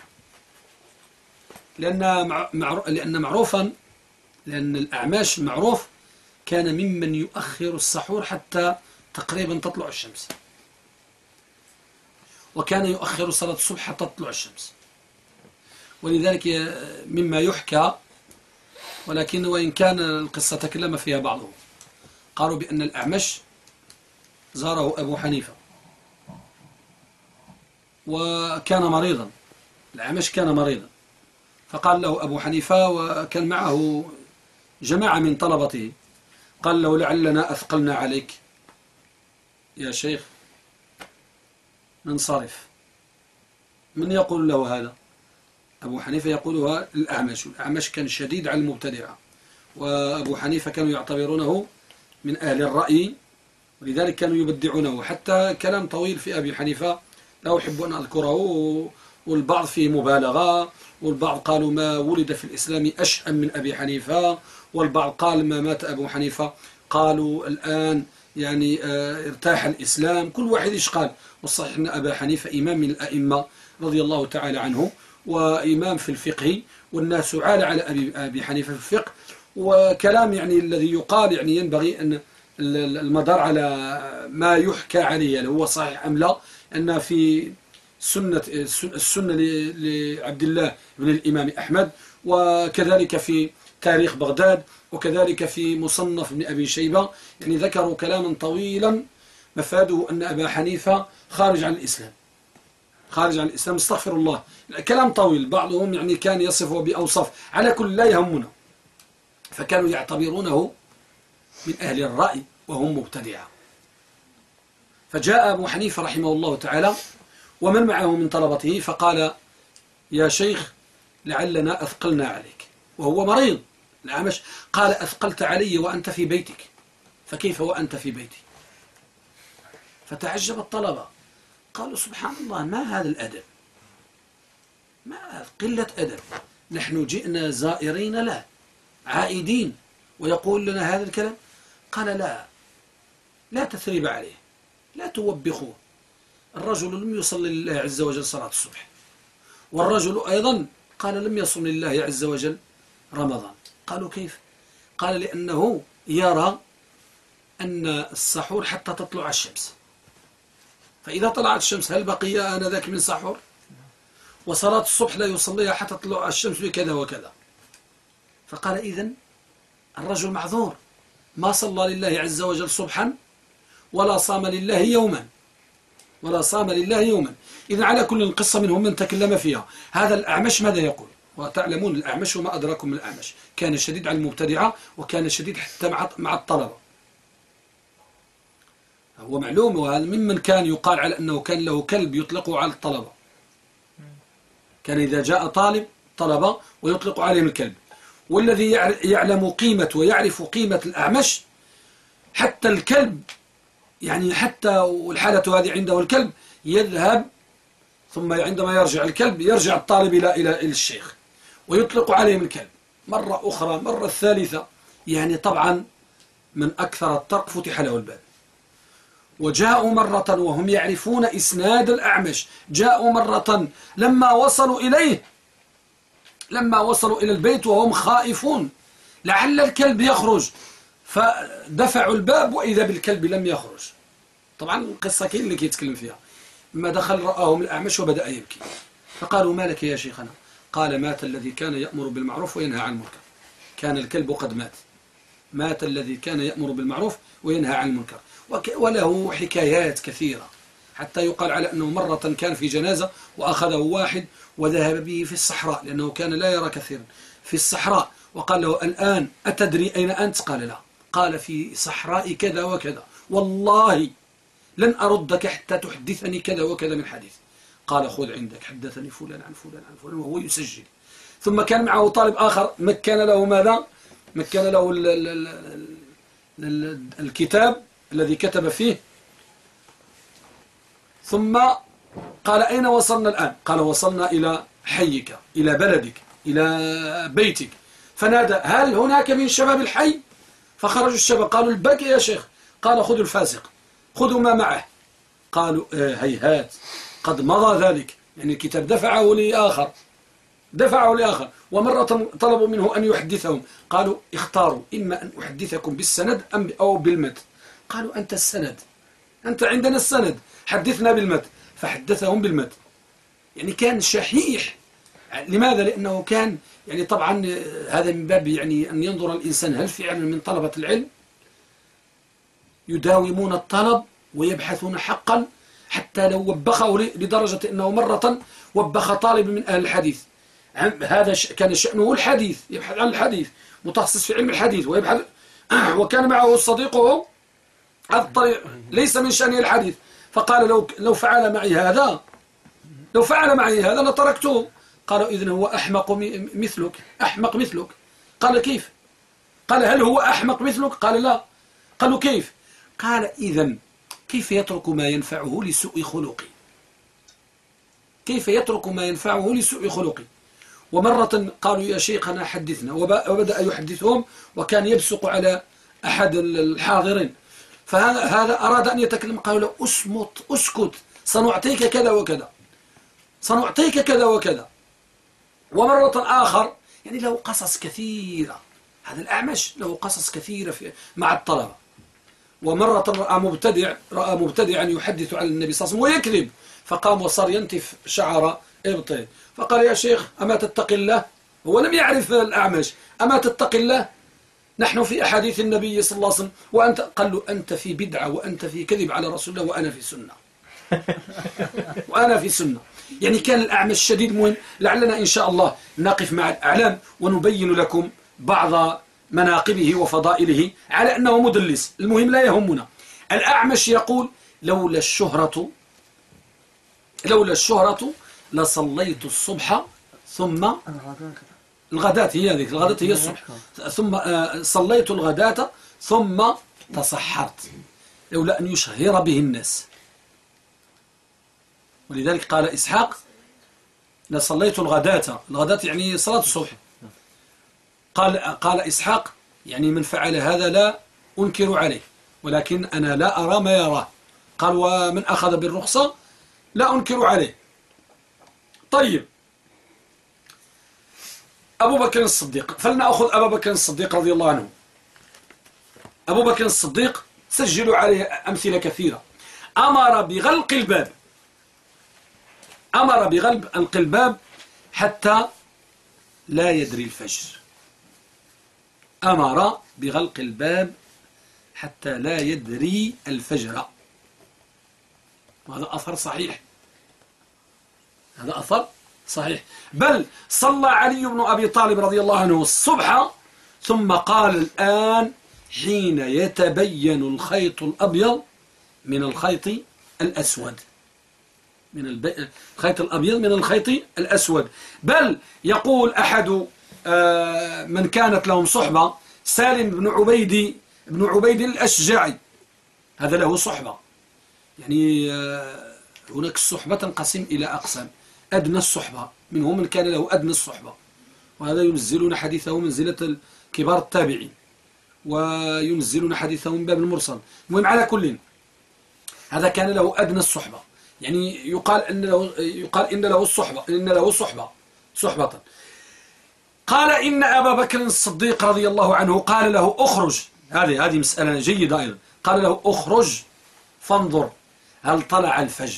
لأن معروفا، لأن الأعماش المعروف كان ممن يؤخر السحور حتى تقريبا تطلع الشمس، وكان يؤخر صلاة الصبح حتى تطلع الشمس. ولذلك مما يحكى، ولكن وإن كان القصة تكلم فيها بعضهم، قالوا بأن الأعمش زاره أبو حنيفة وكان مريضا. الأعمش كان مريضا، فقال له أبو حنيفة وكان معه جماعة من طلبته، قال له: لعلنا أثقلنا عليك يا شيخ، ننصرف. من يقول له هذا؟ أبو حنيفة يقولها الأعمش. الأعمش كان شديد على المبتدعة، وأبو حنيفة كانوا يعتبرونه من أهل الرأي، ولذلك كانوا يبدعونه. حتى كلام طويل في أبي حنيفة لا أحب أن أذكره، والبعض فيه مبالغة، والبعض قالوا ما ولد في الإسلام أشأم من أبي حنيفة، والبعض قال ما مات أبو حنيفة قالوا الآن يعني ارتاح الإسلام. كل واحد إيش قال. والصحيح أن أبا حنيفة إمام من الأئمة رضي الله تعالى عنه، وإمام في الفقه، والناس عال على أبي حنيفة في الفقه. وكلام يعني الذي يقال يعني ينبغي أن المدار على ما يحكى عليه، هل هو صحيح أم لا، أن في السنة لعبد الله بن الإمام أحمد، وكذلك في تاريخ بغداد، وكذلك في مصنف ابن أبي شيبة، يعني ذكروا كلاما طويلا مفاده أن أبا حنيفة خارج عن الإسلام، خارج عن الإسلام، استغفر الله، كلام طويل. بعضهم يعني كان يصفه بأوصاف، على كل لا يهمنا. فكانوا يعتبرونه من أهل الرأي وهم مبتدعة. فجاء أبو حنيفة رحمه الله تعالى ومن معه من طلبته، فقال: يا شيخ لعلنا أثقلنا عليك، وهو مريض الأعمش. قال: أثقلت علي وأنت في بيتك، فكيف وأنت في بيتي؟ فتعجب الطلبة، قالوا: سبحان الله، ما هذا الأدب؟ ما قلة أدب. نحن جئنا زائرين لا عائدين، ويقول لنا هذا الكلام. قال لا تثريب عليه، لا توبخوه. الرجل لم يصلي لله عز وجل صلاة الصبح، والرجل أيضا قال لم يصم لله عز وجل رمضان. قالوا كيف؟ قال لأنه يرى أن السحور حتى تطلع الشمس، فإذا طلعت الشمس هل بقي آنذاك من سحور؟ وصلاة الصبح لا يصليها حتى تطلع الشمس بكذا وكذا. فقال إذن الرجل معذور، ما صلى لله عز وجل صبحا ولا صام لله يوما، إذن على كل القصة منهم من تكلم فيها. هذا الأعمش ماذا يقول؟ وتعلمون الأعمش وما أدراكم من الأعمش، كان شديد على المبتدعة وكان شديد حتى مع الطلبة. هو معلوم، وهذا ممن كان يقال على أنه كان له كلب يطلقه على الطلبة. كان إذا جاء طلبة ويطلق عليهم الكلب. والذي يعلم قيمة ويعرف قيمة الأعمش حتى الكلب، يعني حتى والحالة هذه عنده الكلب يذهب، ثم عندما يرجع الكلب يرجع الطالب إلى الشيخ ويطلق عليهم الكلب مرة أخرى، مرة الثالثة. يعني طبعا من أكثر الطرق فتح له الباب. وجاءوا مرة وهم يعرفون إسناد الأعمش، جاءوا مرة لما وصلوا إلى البيت وهم خائفون لعل الكلب يخرج، فدفعوا الباب وإذا بالكلب لم يخرج. طبعا القصة كاين اللي يتكلم فيها. لما دخل رآهم الأعمش وبدأ يبكي، فقالوا ما لك يا شيخنا؟ قال مات الذي كان يأمر بالمعروف وينهى عن المنكر. كان الكلب قد مات الذي كان يأمر بالمعروف وينهى عن المنكر. وله حكايات كثيرة، حتى يقال على أنه مرة كان في جنازة وأخذه واحد وذهب به في الصحراء، لأنه كان لا يرى كثيرا في الصحراء، وقال له الآن أتدري أين أنت؟ قال لا. قال في صحراء كذا وكذا، والله لن أردك حتى تحدثني كذا وكذا من حديث. قال خذ عندك، حدثني فلان عن فلان عن فلان، وهو يسجل. ثم كان معه طالب آخر مكن له ماذا؟ مكن له الكتاب الذي كتب فيه. ثم قال أين وصلنا الآن؟ قال وصلنا إلى حيك، إلى بلدك، إلى بيتك. فنادى هل هناك من شباب الحي؟ فخرجوا الشباب قالوا البكي يا شيخ. قال خذوا الفاسق، خذوا ما معه. قالوا هيهات قد مضى ذلك، يعني الكتاب دفعه لآخر. ومرة طلبوا منه أن يحدثهم، قالوا اختاروا إما أن أحدثكم بالسند أو بالمتن. قالوا أنت السند، أنت عندنا السند، حدثنا بالمتن. فحدثهم بالمتن. يعني كان شحيح. لماذا؟ لأنه كان يعني طبعا هذا من باب يعني أن ينظر الإنسان هل فعلا من طلبة العلم يداومون الطلب ويبحثون حقا، حتى لو وبخه لدرجة أنه مرة وبخ طالب من أهل الحديث. هذا كان شأنه الحديث، يبحث عن الحديث، متخصص في علم الحديث ويبحث وكان معه صديقه هذا الطريق ليس من شأنه الحديث. فقال لو فعل معي هذا لتركته. قالوا إذن هو أحمق مثلك. قال كيف؟ قال هل هو أحمق مثلك؟ قال لا. قالوا كيف؟ قال إذن كيف يترك ما ينفعه لسوء خلقي؟ ومرة قالوا يا شيخنا حدثنا، وبدأ يحدثهم وكان يبصق على أحد الحاضرين. فهذا أراد أن يتكلم، قالوا له اسكت سنعطيك كذا وكذا. ومرة آخر يعني له قصص كثيرة، هذا الأعمش له قصص كثيرة مع الطلبة. ومرة رأى مبتدعا يحدث عن النبي صلى الله عليه وسلم ويكذب، فقام وصار ينتف شعر إبطه. فقال يا شيخ أما تتقي الله؟ هو لم يعرف الأعمش. أما تتقي الله؟ نحن في أحاديث النبي صلى الله عليه وسلم وأنت. قال له أنت في بدعة وأنت في كذب على رسول الله وأنا في سنة. يعني كان الأعمش شديد مهم. لعلنا إن شاء الله نقف مع الأعلام ونبين لكم بعض مناقبه وفضائله على أنه مدلس. المهم لا يهمنا. الأعمش يقول لولا الشهرة لصليت الصبح ثم الغداة هي الصبح، ثم صليت الغداة ثم تصحرت، لولا أن يشهر به الناس. ولذلك قال إسحاق لصليت الغداة يعني صلاة الصبح. قال إسحاق يعني من فعل هذا لا أنكر عليه، ولكن أنا لا أرى ما يراه. قال ومن أخذ بالرخصة لا أنكر عليه. طيب، أبو بكر الصديق، فلنأخذ أبا بكر الصديق رضي الله عنه. أبو بكر الصديق سجلوا عليه أمثلة كثيرة. أمر بغلق الباب، أمر بغلق الباب حتى لا يدري الفجر. أمر بغلق الباب حتى لا يدري الفجر. وهذا أثر صحيح، هذا أثر صحيح. بل صلى علي بن أبي طالب رضي الله عنه الصبح ثم قال الآن حين يتبين الخيط الأبيض من الخيط الأسود، من الخيط الأبيض من الخيط الأسود. بل يقول أحد من كانت لهم صحبة سالم بن عبيد الأشجعي، هذا له صحبة، يعني هناك الصحبة تنقسم إلى أقسام. أدنى الصحبة منهم من كان له أدنى الصحبة، وهذا ينزلون حديثه منزلة كبار التابعين، وينزلون حديثه من باب المرسل. المهم على كل، هذا كان له أدنى الصحبة، يعني يقال إن له صحبة. قال إن أبا بكر الصديق رضي الله عنه قال له أخرج، هذه مسألة جيدة أيضا. قال له أخرج فانظر هل طلع الفجر،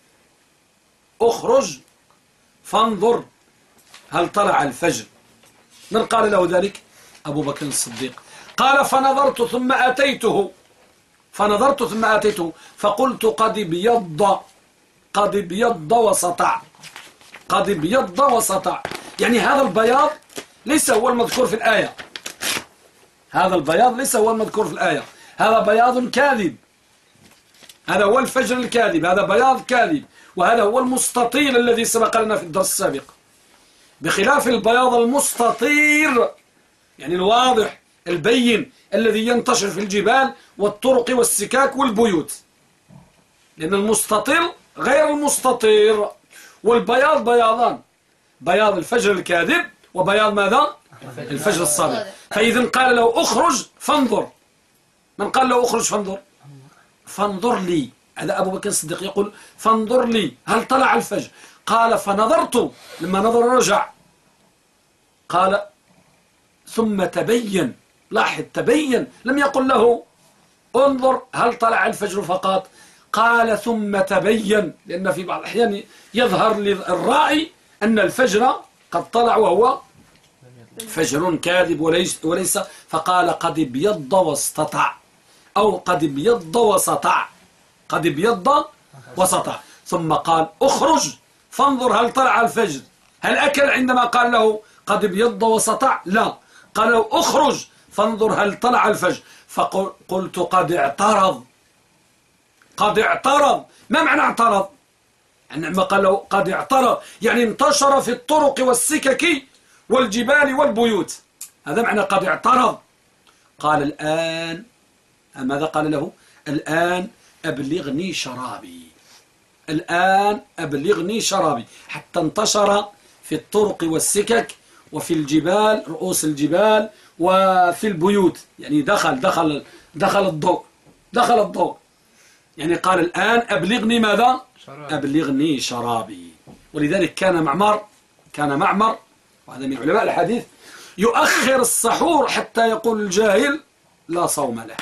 أخرج فانظر هل طلع الفجر. من قال له ذلك؟ أبو بكر الصديق. قال فنظرت ثم أتيته فقلت قد ابيض وسطع، قد ابيض وسطع، يعني هذا البياض ليس هو المذكور في الآية، هذا البياض ليس هو المذكور في الآية، هذا بياض كاذب، هذا هو الفجر الكاذب، هذا بياض كاذب، وهذا هو المستطيل الذي سبق لنا في الدرس السابق، بخلاف البياض المستطير يعني الواضح البين الذي ينتشر في الجبال والطرق والسكاك والبيوت، لأن المستطيل غير المستطير. والبياض بياضان، بياض الفجر الكاذب وبياض ماذا؟ الفجر الصادق. فإذا قال له أخرج فانظر. من قال له أخرج فانظر؟ فانظر لي، هذا أبو بكر الصديق يقول فانظر لي هل طلع الفجر. قال فنظرت، لما نظر رجع، قال ثم تبين، لاحظ تبين، لم يقل له انظر هل طلع الفجر فقط، قال ثم تبين، لأن في بعض الأحيان يظهر للرائي أن الفجر قد طلع وهو فجر كاذب وليس، فقال قد ابيض واستطع، أو قد ابيض وسطع، قد ابيض وسطع. ثم قال أخرج فانظر هل طلع الفجر. هل أكل عندما قال له قد ابيض وسطع؟ لا، قال له أخرج فانظر هل طلع الفجر. فقلت قد اعترض، قد اعترض. ما معنى اعترض؟ عندما قال له قد اعترض يعني انتشر في الطرق والسكك والجبال والبيوت، هذا معنى قد اعترض. قال الآن، ماذا قال له؟ الآن أبلغني شرابي، الآن أبلغني شرابي، حتى انتشر في الطرق والسكك وفي الجبال، رؤوس الجبال، وفي البيوت، يعني دخل الضوء، يعني قال الآن أبلغني ماذا؟ أبلغني شرابي. ولذلك كان معمر وهذا من علماء الحديث يؤخر السحور حتى يقول الجاهل لا صوم له،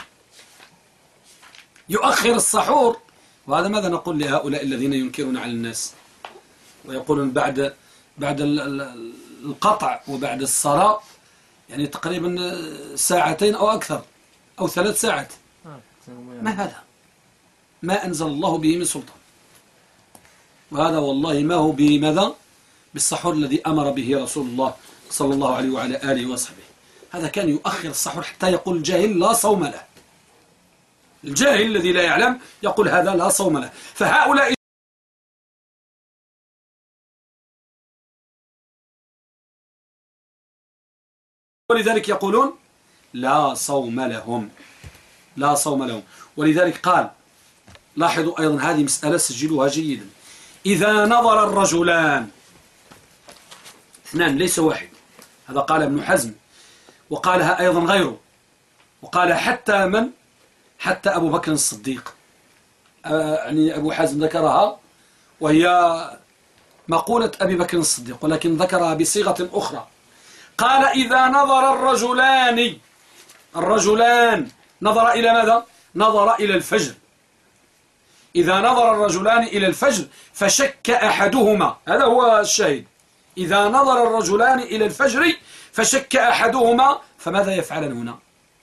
يؤخر السحور. وهذا ماذا نقول لهؤلاء الذين ينكرون على الناس ويقولون بعد القطع وبعد الصلاة يعني تقريبا ساعتين أو أكثر أو 3 ساعات. ما هذا؟ ما أنزل الله به من سلطان. وهذا والله ما هو بماذا؟ بالسحور الذي أمر به رسول الله صلى الله عليه وعلى آله وصحبه. هذا كان يؤخر السحور حتى يقول الجاهل لا صوم له، الجاهل الذي لا يعلم يقول هذا لا صوم له. فهؤلاء ولذلك يقولون لا صوم لهم، لا صوم لهم. ولذلك قال، لاحظوا أيضا هذه مسألة سجلوها جيدا، إذا نظر الرجلان اثنان ليس واحد. هذا قال ابن حزم، وقالها أيضا غيره، وقال حتى من؟ حتى أبو بكر الصديق. يعني أبو حزم ذكرها وهي مقولة أبي بكر الصديق، ولكن ذكرها بصيغة أخرى. قال إذا نظر الرجلان نظر إلى ماذا؟ نظر إلى الفجر. إذا نظر الرجلان إلى الفجر فشك أحدهما، هذا هو الشاهد. إذا نظر الرجلان إلى الفجر فشك أحدهما، فماذا يفعلان هنا؟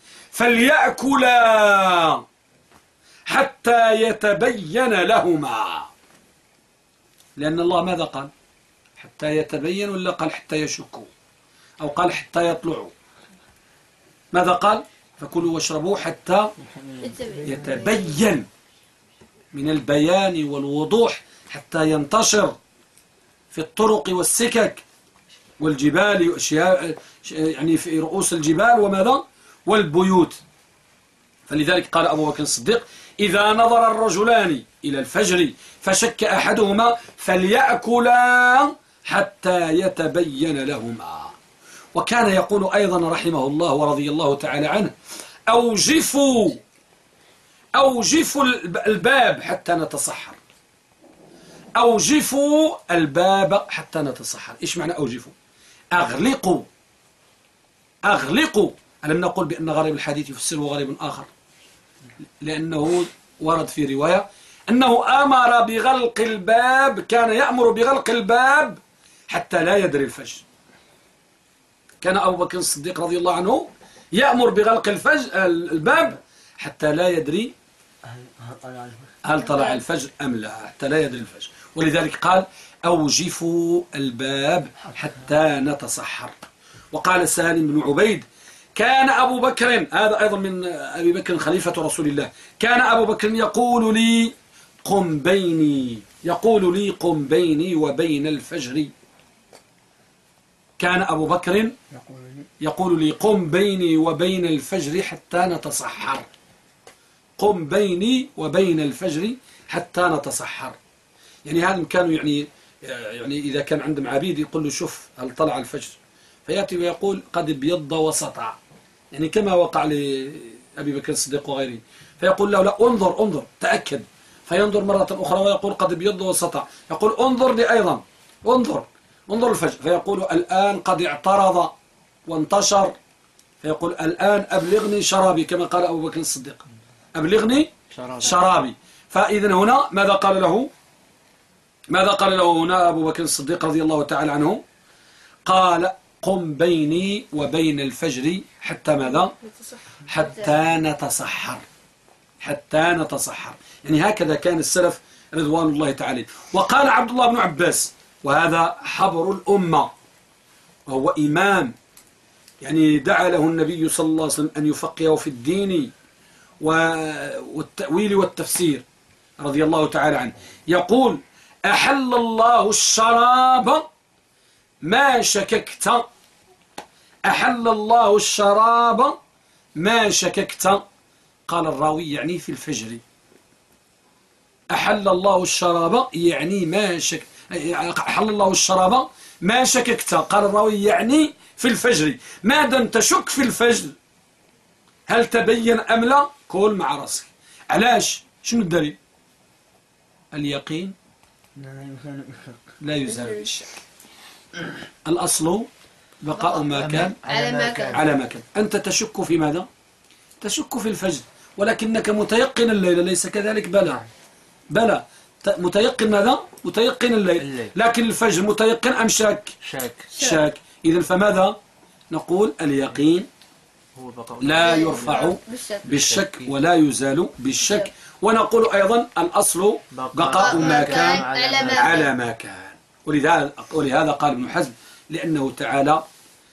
فليأكلا حتى يتبين لهما، لأن الله ماذا قال؟ حتى يتبين، ولا قال حتى يشكوا، أو قال حتى يطلعوا؟ ماذا قال؟ فكلوا واشربوا حتى يتبين، من البيان والوضوح، حتى ينتشر في الطرق والسكك والجبال وأشياء، يعني في رؤوس الجبال وماذا؟ والبيوت. فلذلك قال أبو بكر الصديق إذا نظر الرجلان إلى الفجر فشك أحدهما فليأكلا حتى يتبين لهما. وكان يقول أيضا رحمه الله ورضي الله تعالى عنه أوجفوا الباب حتى نتصحر. أوجفوا الباب حتى نتصحر. إيش معنى أوجفوا؟ أغلقوا. ألم نقول بأن غريب الحديث يفسره غريب آخر؟ لأنه ورد في رواية أنه أمر بغلق الباب، كان يأمر بغلق الباب حتى لا يدري الفجر. كان أبو بكر الصديق رضي الله عنه يأمر بغلق الباب حتى لا يدري هل طلع الفجر أم لا، حتى لا يدري الفجر. ولذلك قال أوجفوا الباب حتى نتصحر. وقال سالم بن عبيد كان أبو بكر، هذا أيضا من أبي بكر خليفة رسول الله، كان أبو بكر يقول لي قم بيني وبين الفجر. كان أبو بكر يقول لي قم بيني وبين الفجر حتى نتصحر. قم بيني وبين الفجر حتى نتصحر. يعني هذا كانوا يعني إذا كان عندهم عبيد يقول له شوف هل طلع الفجر، فيأتي ويقول قد ابيض وسطع، يعني كما وقع لأبي بكر الصديق وغيره، فيقول له لا انظر تأكد، فينظر مرة أخرى ويقول قد ابيض وسطع، يقول انظر لي أيضا، انظر الفجر، فيقول الآن قد اعترض وانتشر، فيقول الآن أبلغني شرابي، كما قال أبو بكر الصديق أبلغني شرابي. فإذن هنا ماذا قال له هنا أبو بكر الصديق رضي الله تعالى عنه؟ قال قم بيني وبين الفجر حتى ماذا؟ حتى نتصحر. يعني هكذا كان السلف رضوان الله تعالى. وقال عبد الله بن عباس، وهذا حبر الأمة وهو إمام، يعني دعا له النبي صلى الله عليه وسلم أن يفقهه في الدين والتأويل والتفسير رضي الله تعالى عنه، يقول أحل الله الشراب ما شككت. أحل الله الشراب ما شككت. قال الراوي يعني في الفجر. أحل الله الشراب يعني ما شك، أحل الله الشراب ما شككت. قال الراوي يعني في الفجر. ما دام تشك في الفجر هل تبين أم لا، قول مع رأسك. علاش؟ شنو الدليل؟ اليقين لا يزال بالشك. الأصل بقاء ما كان على ما كان. أنت تشك في ماذا؟ تشك في الفجر، ولكنك متيقن الليل، ليس كذلك؟ بلى متيقن ماذا؟ متيقن الليل، لكن الفجر متيقن أم شاك؟ شاك. إذن فماذا نقول؟ اليقين لا يرفع بالشك ولا يزال بالشك. ونقول أيضا الأصل بقاء ما كان على ما كان. ولهذا قال ابن حزم لأنه تعالى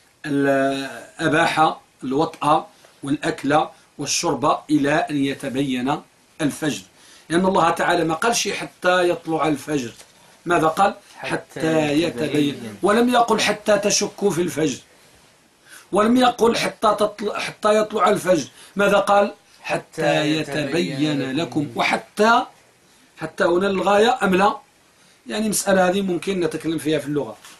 أباح الوطأ والأكل والشرب إلى أن يتبين الفجر، لأن الله تعالى ما قالش حتى يطلع الفجر، ماذا قال؟ حتى يتبين. ولم يقل حتى تشكوا في الفجر، ولم يقل حتى يطلع الفجر، ماذا قال؟ حتى يتبين لكم. وحتى هنا الغاية أم لا؟ يعني مسألة هذه ممكن نتكلم فيها في اللغة،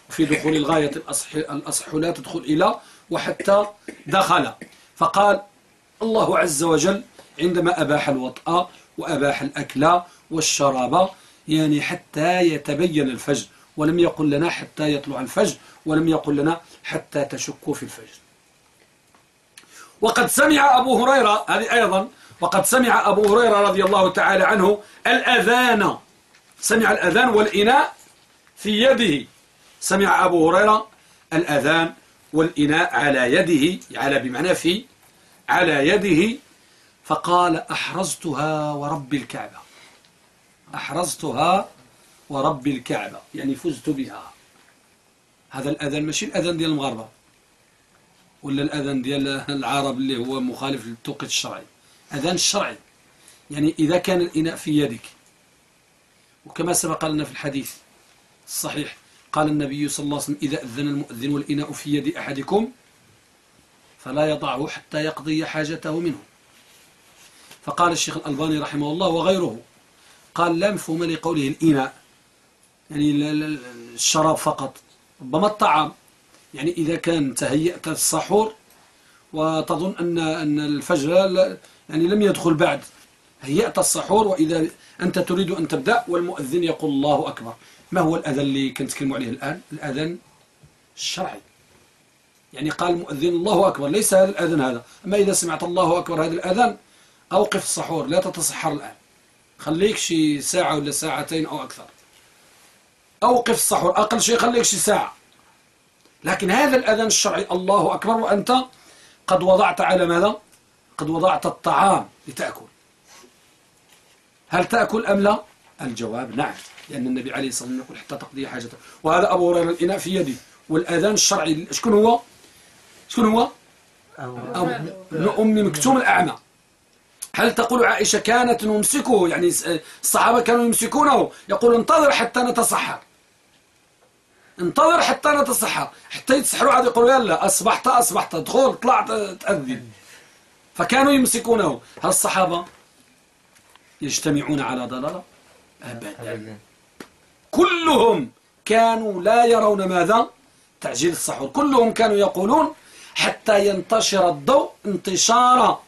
في دخول الغاية الأصح لا تدخل إلى وحتى دخل. فقال الله عز وجل عندما أباح الوطأ وأباح الأكل والشراب يعني حتى يتبين الفجر، ولم يقل لنا حتى يطلع الفجر، ولم يقل لنا حتى تشكوا في الفجر. وقد سمع أبو هريرة، هذه أيضا، وقد سمع أبو هريرة رضي الله تعالى عنه الأذان، سمع الأذان والإناء في يده. سمع أبو هريرة الأذان والإناء على يده، على بمعنى في، على يده. فقال أحرزتها ورب الكعبة، أحرزتها ورب الكعبة، يعني فزت بها. هذا الأذان ماشي الأذان ديال المغاربة ولا الأذان ديال العرب اللي هو مخالف للتوقيت الشرعي، أذان الشرعي. يعني إذا كان الإناء في يدك، وكما سبق لنا في الحديث الصحيح قال النبي صلى الله عليه وسلم إذا أذن المؤذن والإناء في يد أحدكم فلا يضعه حتى يقضي حاجته منه. فقال الشيخ الألباني رحمه الله وغيره قال لا مفهوم لقوله الإناء، يعني الشراب فقط، ربما الطعام. يعني إذا كان تهيأت السحور وتظن أن الفجر يعني لم يدخل بعد، هيأت السحور وإذا أنت تريد أن تبدأ والمؤذن يقول الله أكبر. ما هو الأذان اللي كنتكلم عليه الآن؟ الأذان الشرعي. يعني قال المؤذن الله أكبر، ليس هذا الأذان هذا. أما إذا سمعت الله أكبر هذا الأذان أوقف السحور، لا تتسحر الآن، خليك شي ساعة ولا ساعتين أو أكثر، أوقف السحور أقل شيء خليك شي ساعة. لكن هذا الأذان الشرعي الله أكبر وأنت قد وضعت على ماذا؟ قد وضعت الطعام لتأكل. هل تأكل أم لا؟ الجواب نعم، لأن النبي عليه الصلاة والسلام يقول حتى تقضي حاجته. وهذا أبو هريرة الإناء في يدي والأذان الشرعي شكون هو؟ شكون هو؟ ابن أم مكتوم الأعمى. هل تقول عائشة كانت نمسكه، يعني الصحابة كانوا يمسكونه، يقول انتظر حتى نتسحر، انتظر حتى نتسحر، حتى يتسحروا عاد يقولوا يلا أصبحت ادخل طلعت تأذن. فكانوا يمسكونه. هل الصحابة يجتمعون على ضلالة؟ أبدا. كلهم كانوا لا يرون ماذا؟ تعجيل السحور. كلهم كانوا يقولون حتى ينتشر الضوء انتشارا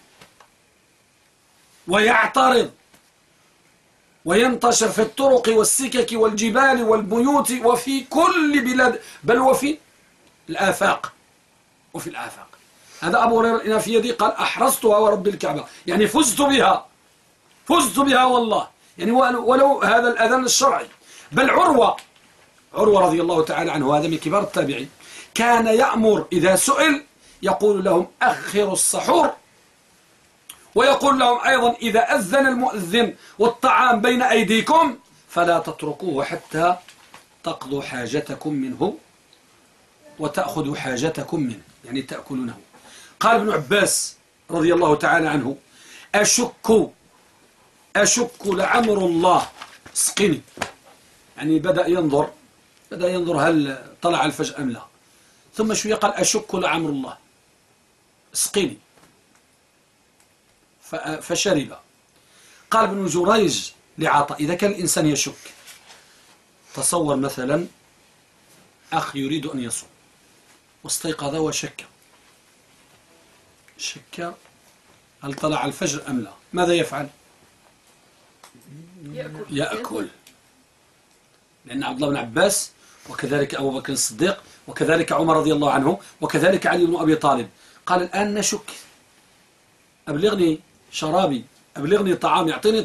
ويعترض وينتشر في الطرق والسكك والجبال والبيوت وفي كل بلاد، بل وفي الآفاق، وفي الآفاق. هذا أبو هريرة في يدي قال أحرزتها ورب الكعبة، يعني فزت بها والله، يعني ولو هذا الأذان الشرعي. بل عروة رضي الله تعالى عنه، هذا من كبار التابعين، كان يأمر إذا سئل يقول لهم أخروا السحور، ويقول لهم أيضا إذا أذن المؤذن والطعام بين أيديكم فلا تتركوه حتى تقضوا حاجتكم منه وتأخذوا حاجتكم منه، يعني تأكلونه. قال ابن عباس رضي الله تعالى عنه أشك لعمر الله اسقني، يعني بدأ ينظر هل طلع الفجر أم لا، ثم شوية قال أشك لعمر الله اسقني فشرب. قال ابن جريج لعطاء إذا كان الإنسان يشك، تصور مثلا أخ يريد أن يصوم واستيقظ وشك هل طلع الفجر أم لا، ماذا يفعل؟ يأكل. لأن عبد الله بن عباس وكذلك أبو بكر الصديق وكذلك عمر رضي الله عنه وكذلك علي بن أبي طالب قال الآن نشك، أبلغني شرابي، أبلغني طعامي، أعطيني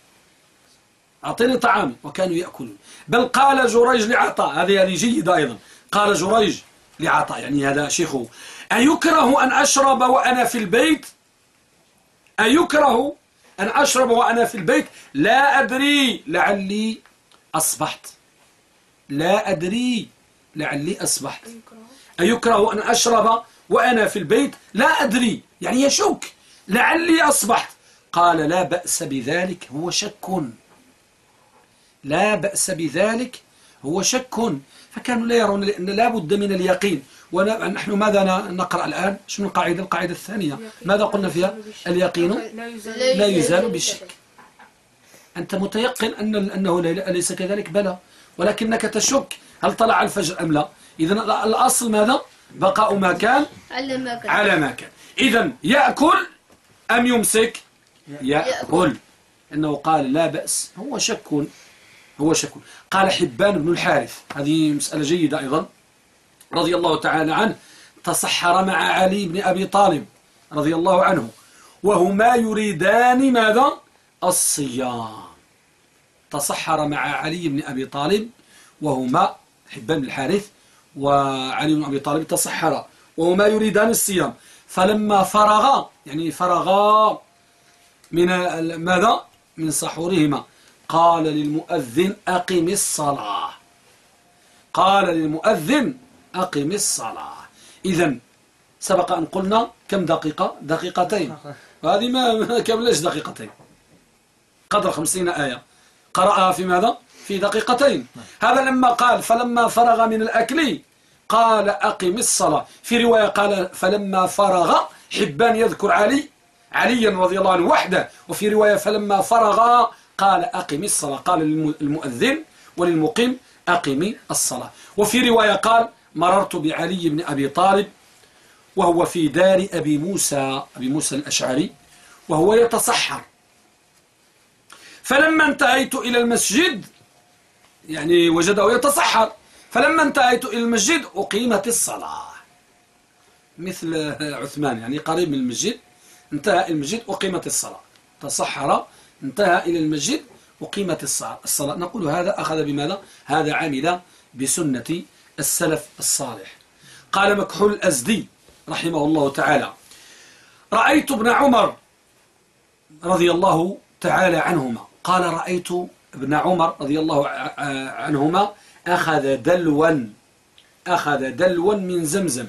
طعامي، وكانوا يأكلون. بل قال جريج لعطاء، هذه جيدة أيضا، قال جريج لعطاء يعني هذا شيخه أيكره أن أشرب وأنا في البيت؟ أيكره أن أشرب وأنا في البيت؟ لا أدري لعلي أصبحت، لا أدري لعلي أصبحت. أيكره أن أشرب وأنا في البيت؟ لا أدري، يعني يشك لعلي أصبحت. قال لا بأس بذلك، هو شك، لا بأس بذلك هو شك. فكانوا لا يرون أن لا بد من اليقين. ونحن ماذا نقرأ الآن؟ شنو القاعدة الثانية ماذا قلنا فيها؟ اليقين لا يزال بالشك. أنت متيقن أنه ليس كذلك؟ بلى، ولكنك تشك هل طلع الفجر أم لا. إذن الأصل ماذا؟ بقاء ما كان على ما كان. إذن يأكل أم يمسك؟ يأكل. إنه قال لا بأس. هو شك. قال حبان بن الحارث، هذه مسألة جيدة أيضا، رضي الله تعالى عنه، تصحر مع علي بن أبي طالب رضي الله عنه، وهما يريدان ماذا؟ الصيام. تصحر مع علي بن أبي طالب، وهما حبان بن الحارث وعلي بن أبي طالب تصحر وهما يريدان الصيام، فلما فرغا من ماذا؟ من سحورهما، قال للمؤذن أقم الصلاة. إذن سبق أن قلنا كم دقيقة؟ دقيقتين. وهذه ما كملش دقيقتين، قدر 50 آية قرأها في ماذا؟ في دقيقتين. هذا لما قال فلما فرغ من الأكل قال أقم الصلاة. في رواية قال فلما فرغ، حبان يذكر عليا رضي الله عنه وحده، وفي رواية فلما فرغ قال أقم الصلاة، قال للمؤذن وللمقيم أقم الصلاة. وفي رواية قال مررت بعلي بن أبي طالب وهو في دار أبي موسى الأشعري وهو يتصحر، فلما انتهيت إلى المسجد، يعني وجده يتصحر، فلما انتهيت إلى المسجد أقيمت الصلاة. مثل عثمان، يعني قريب من المسجد، انتهى المسجد أقيمت الصلاة، تصحر انتهى إلى المسجد أقيمت الصلاة. نقول هذا أخذ بماذا؟ هذا عمل بسنة السلف الصالح. قال مكحول الأزدي رحمه الله تعالى رأيت ابن عمر رضي الله تعالى عنهما، قال رأيت ابن عمر رضي الله عنهما أخذ دلوا من زمزم.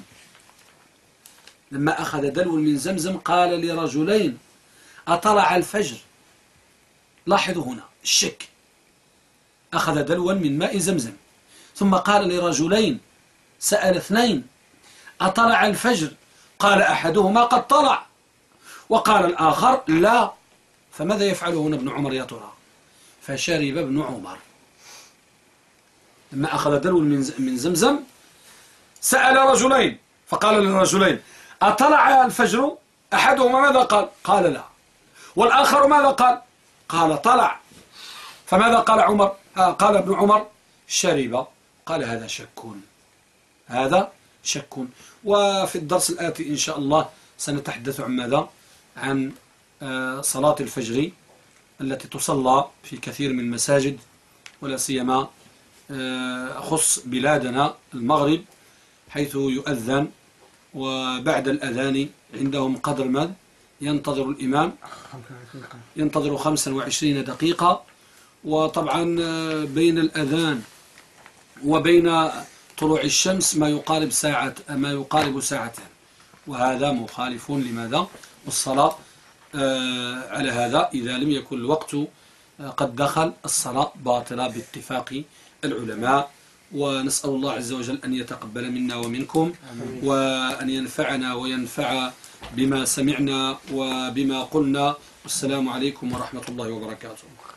لما أخذ دلوا من زمزم قال لرجلين أطلع الفجر. لاحظوا هنا الشك، أخذ دلوا من ماء زمزم، ثم قال لرجلين، سأل اثنين أطلع الفجر؟ قال أحدهما قد طلع، وقال الآخر لا. فماذا يفعل هنا ابن عمر يا ترى؟ فشرب ابن عمر. لما أخذ دلو من زمزم سأل رجلين، فقال للرجلين أطلع الفجر؟ أحدهما ماذا قال؟ قال لا. والآخر ماذا قال؟ قال طلع. فماذا قال عمر؟ قال ابن عمر شرب. قال هذا شك. وفي الدرس الآتي إن شاء الله سنتحدث عن ماذا؟ عن صلاة الفجر التي تصلى في كثير من المساجد، ولا سيما أخص بلادنا المغرب، حيث يؤذن وبعد الأذان عندهم قدر ما ينتظر الإمام، ينتظر 25 دقيقة. وطبعا بين الأذان وبين طلوع الشمس ما يقارب ساعتين، وهذا مخالف لماذا؟ والصلاة على هذا إذا لم يكن الوقت قد دخل الصلاة باطلة باتفاق العلماء. ونسأل الله عز وجل أن يتقبل منا ومنكم، وأن ينفعنا وينفع بما سمعنا وبما قلنا. والسلام عليكم ورحمة الله وبركاته.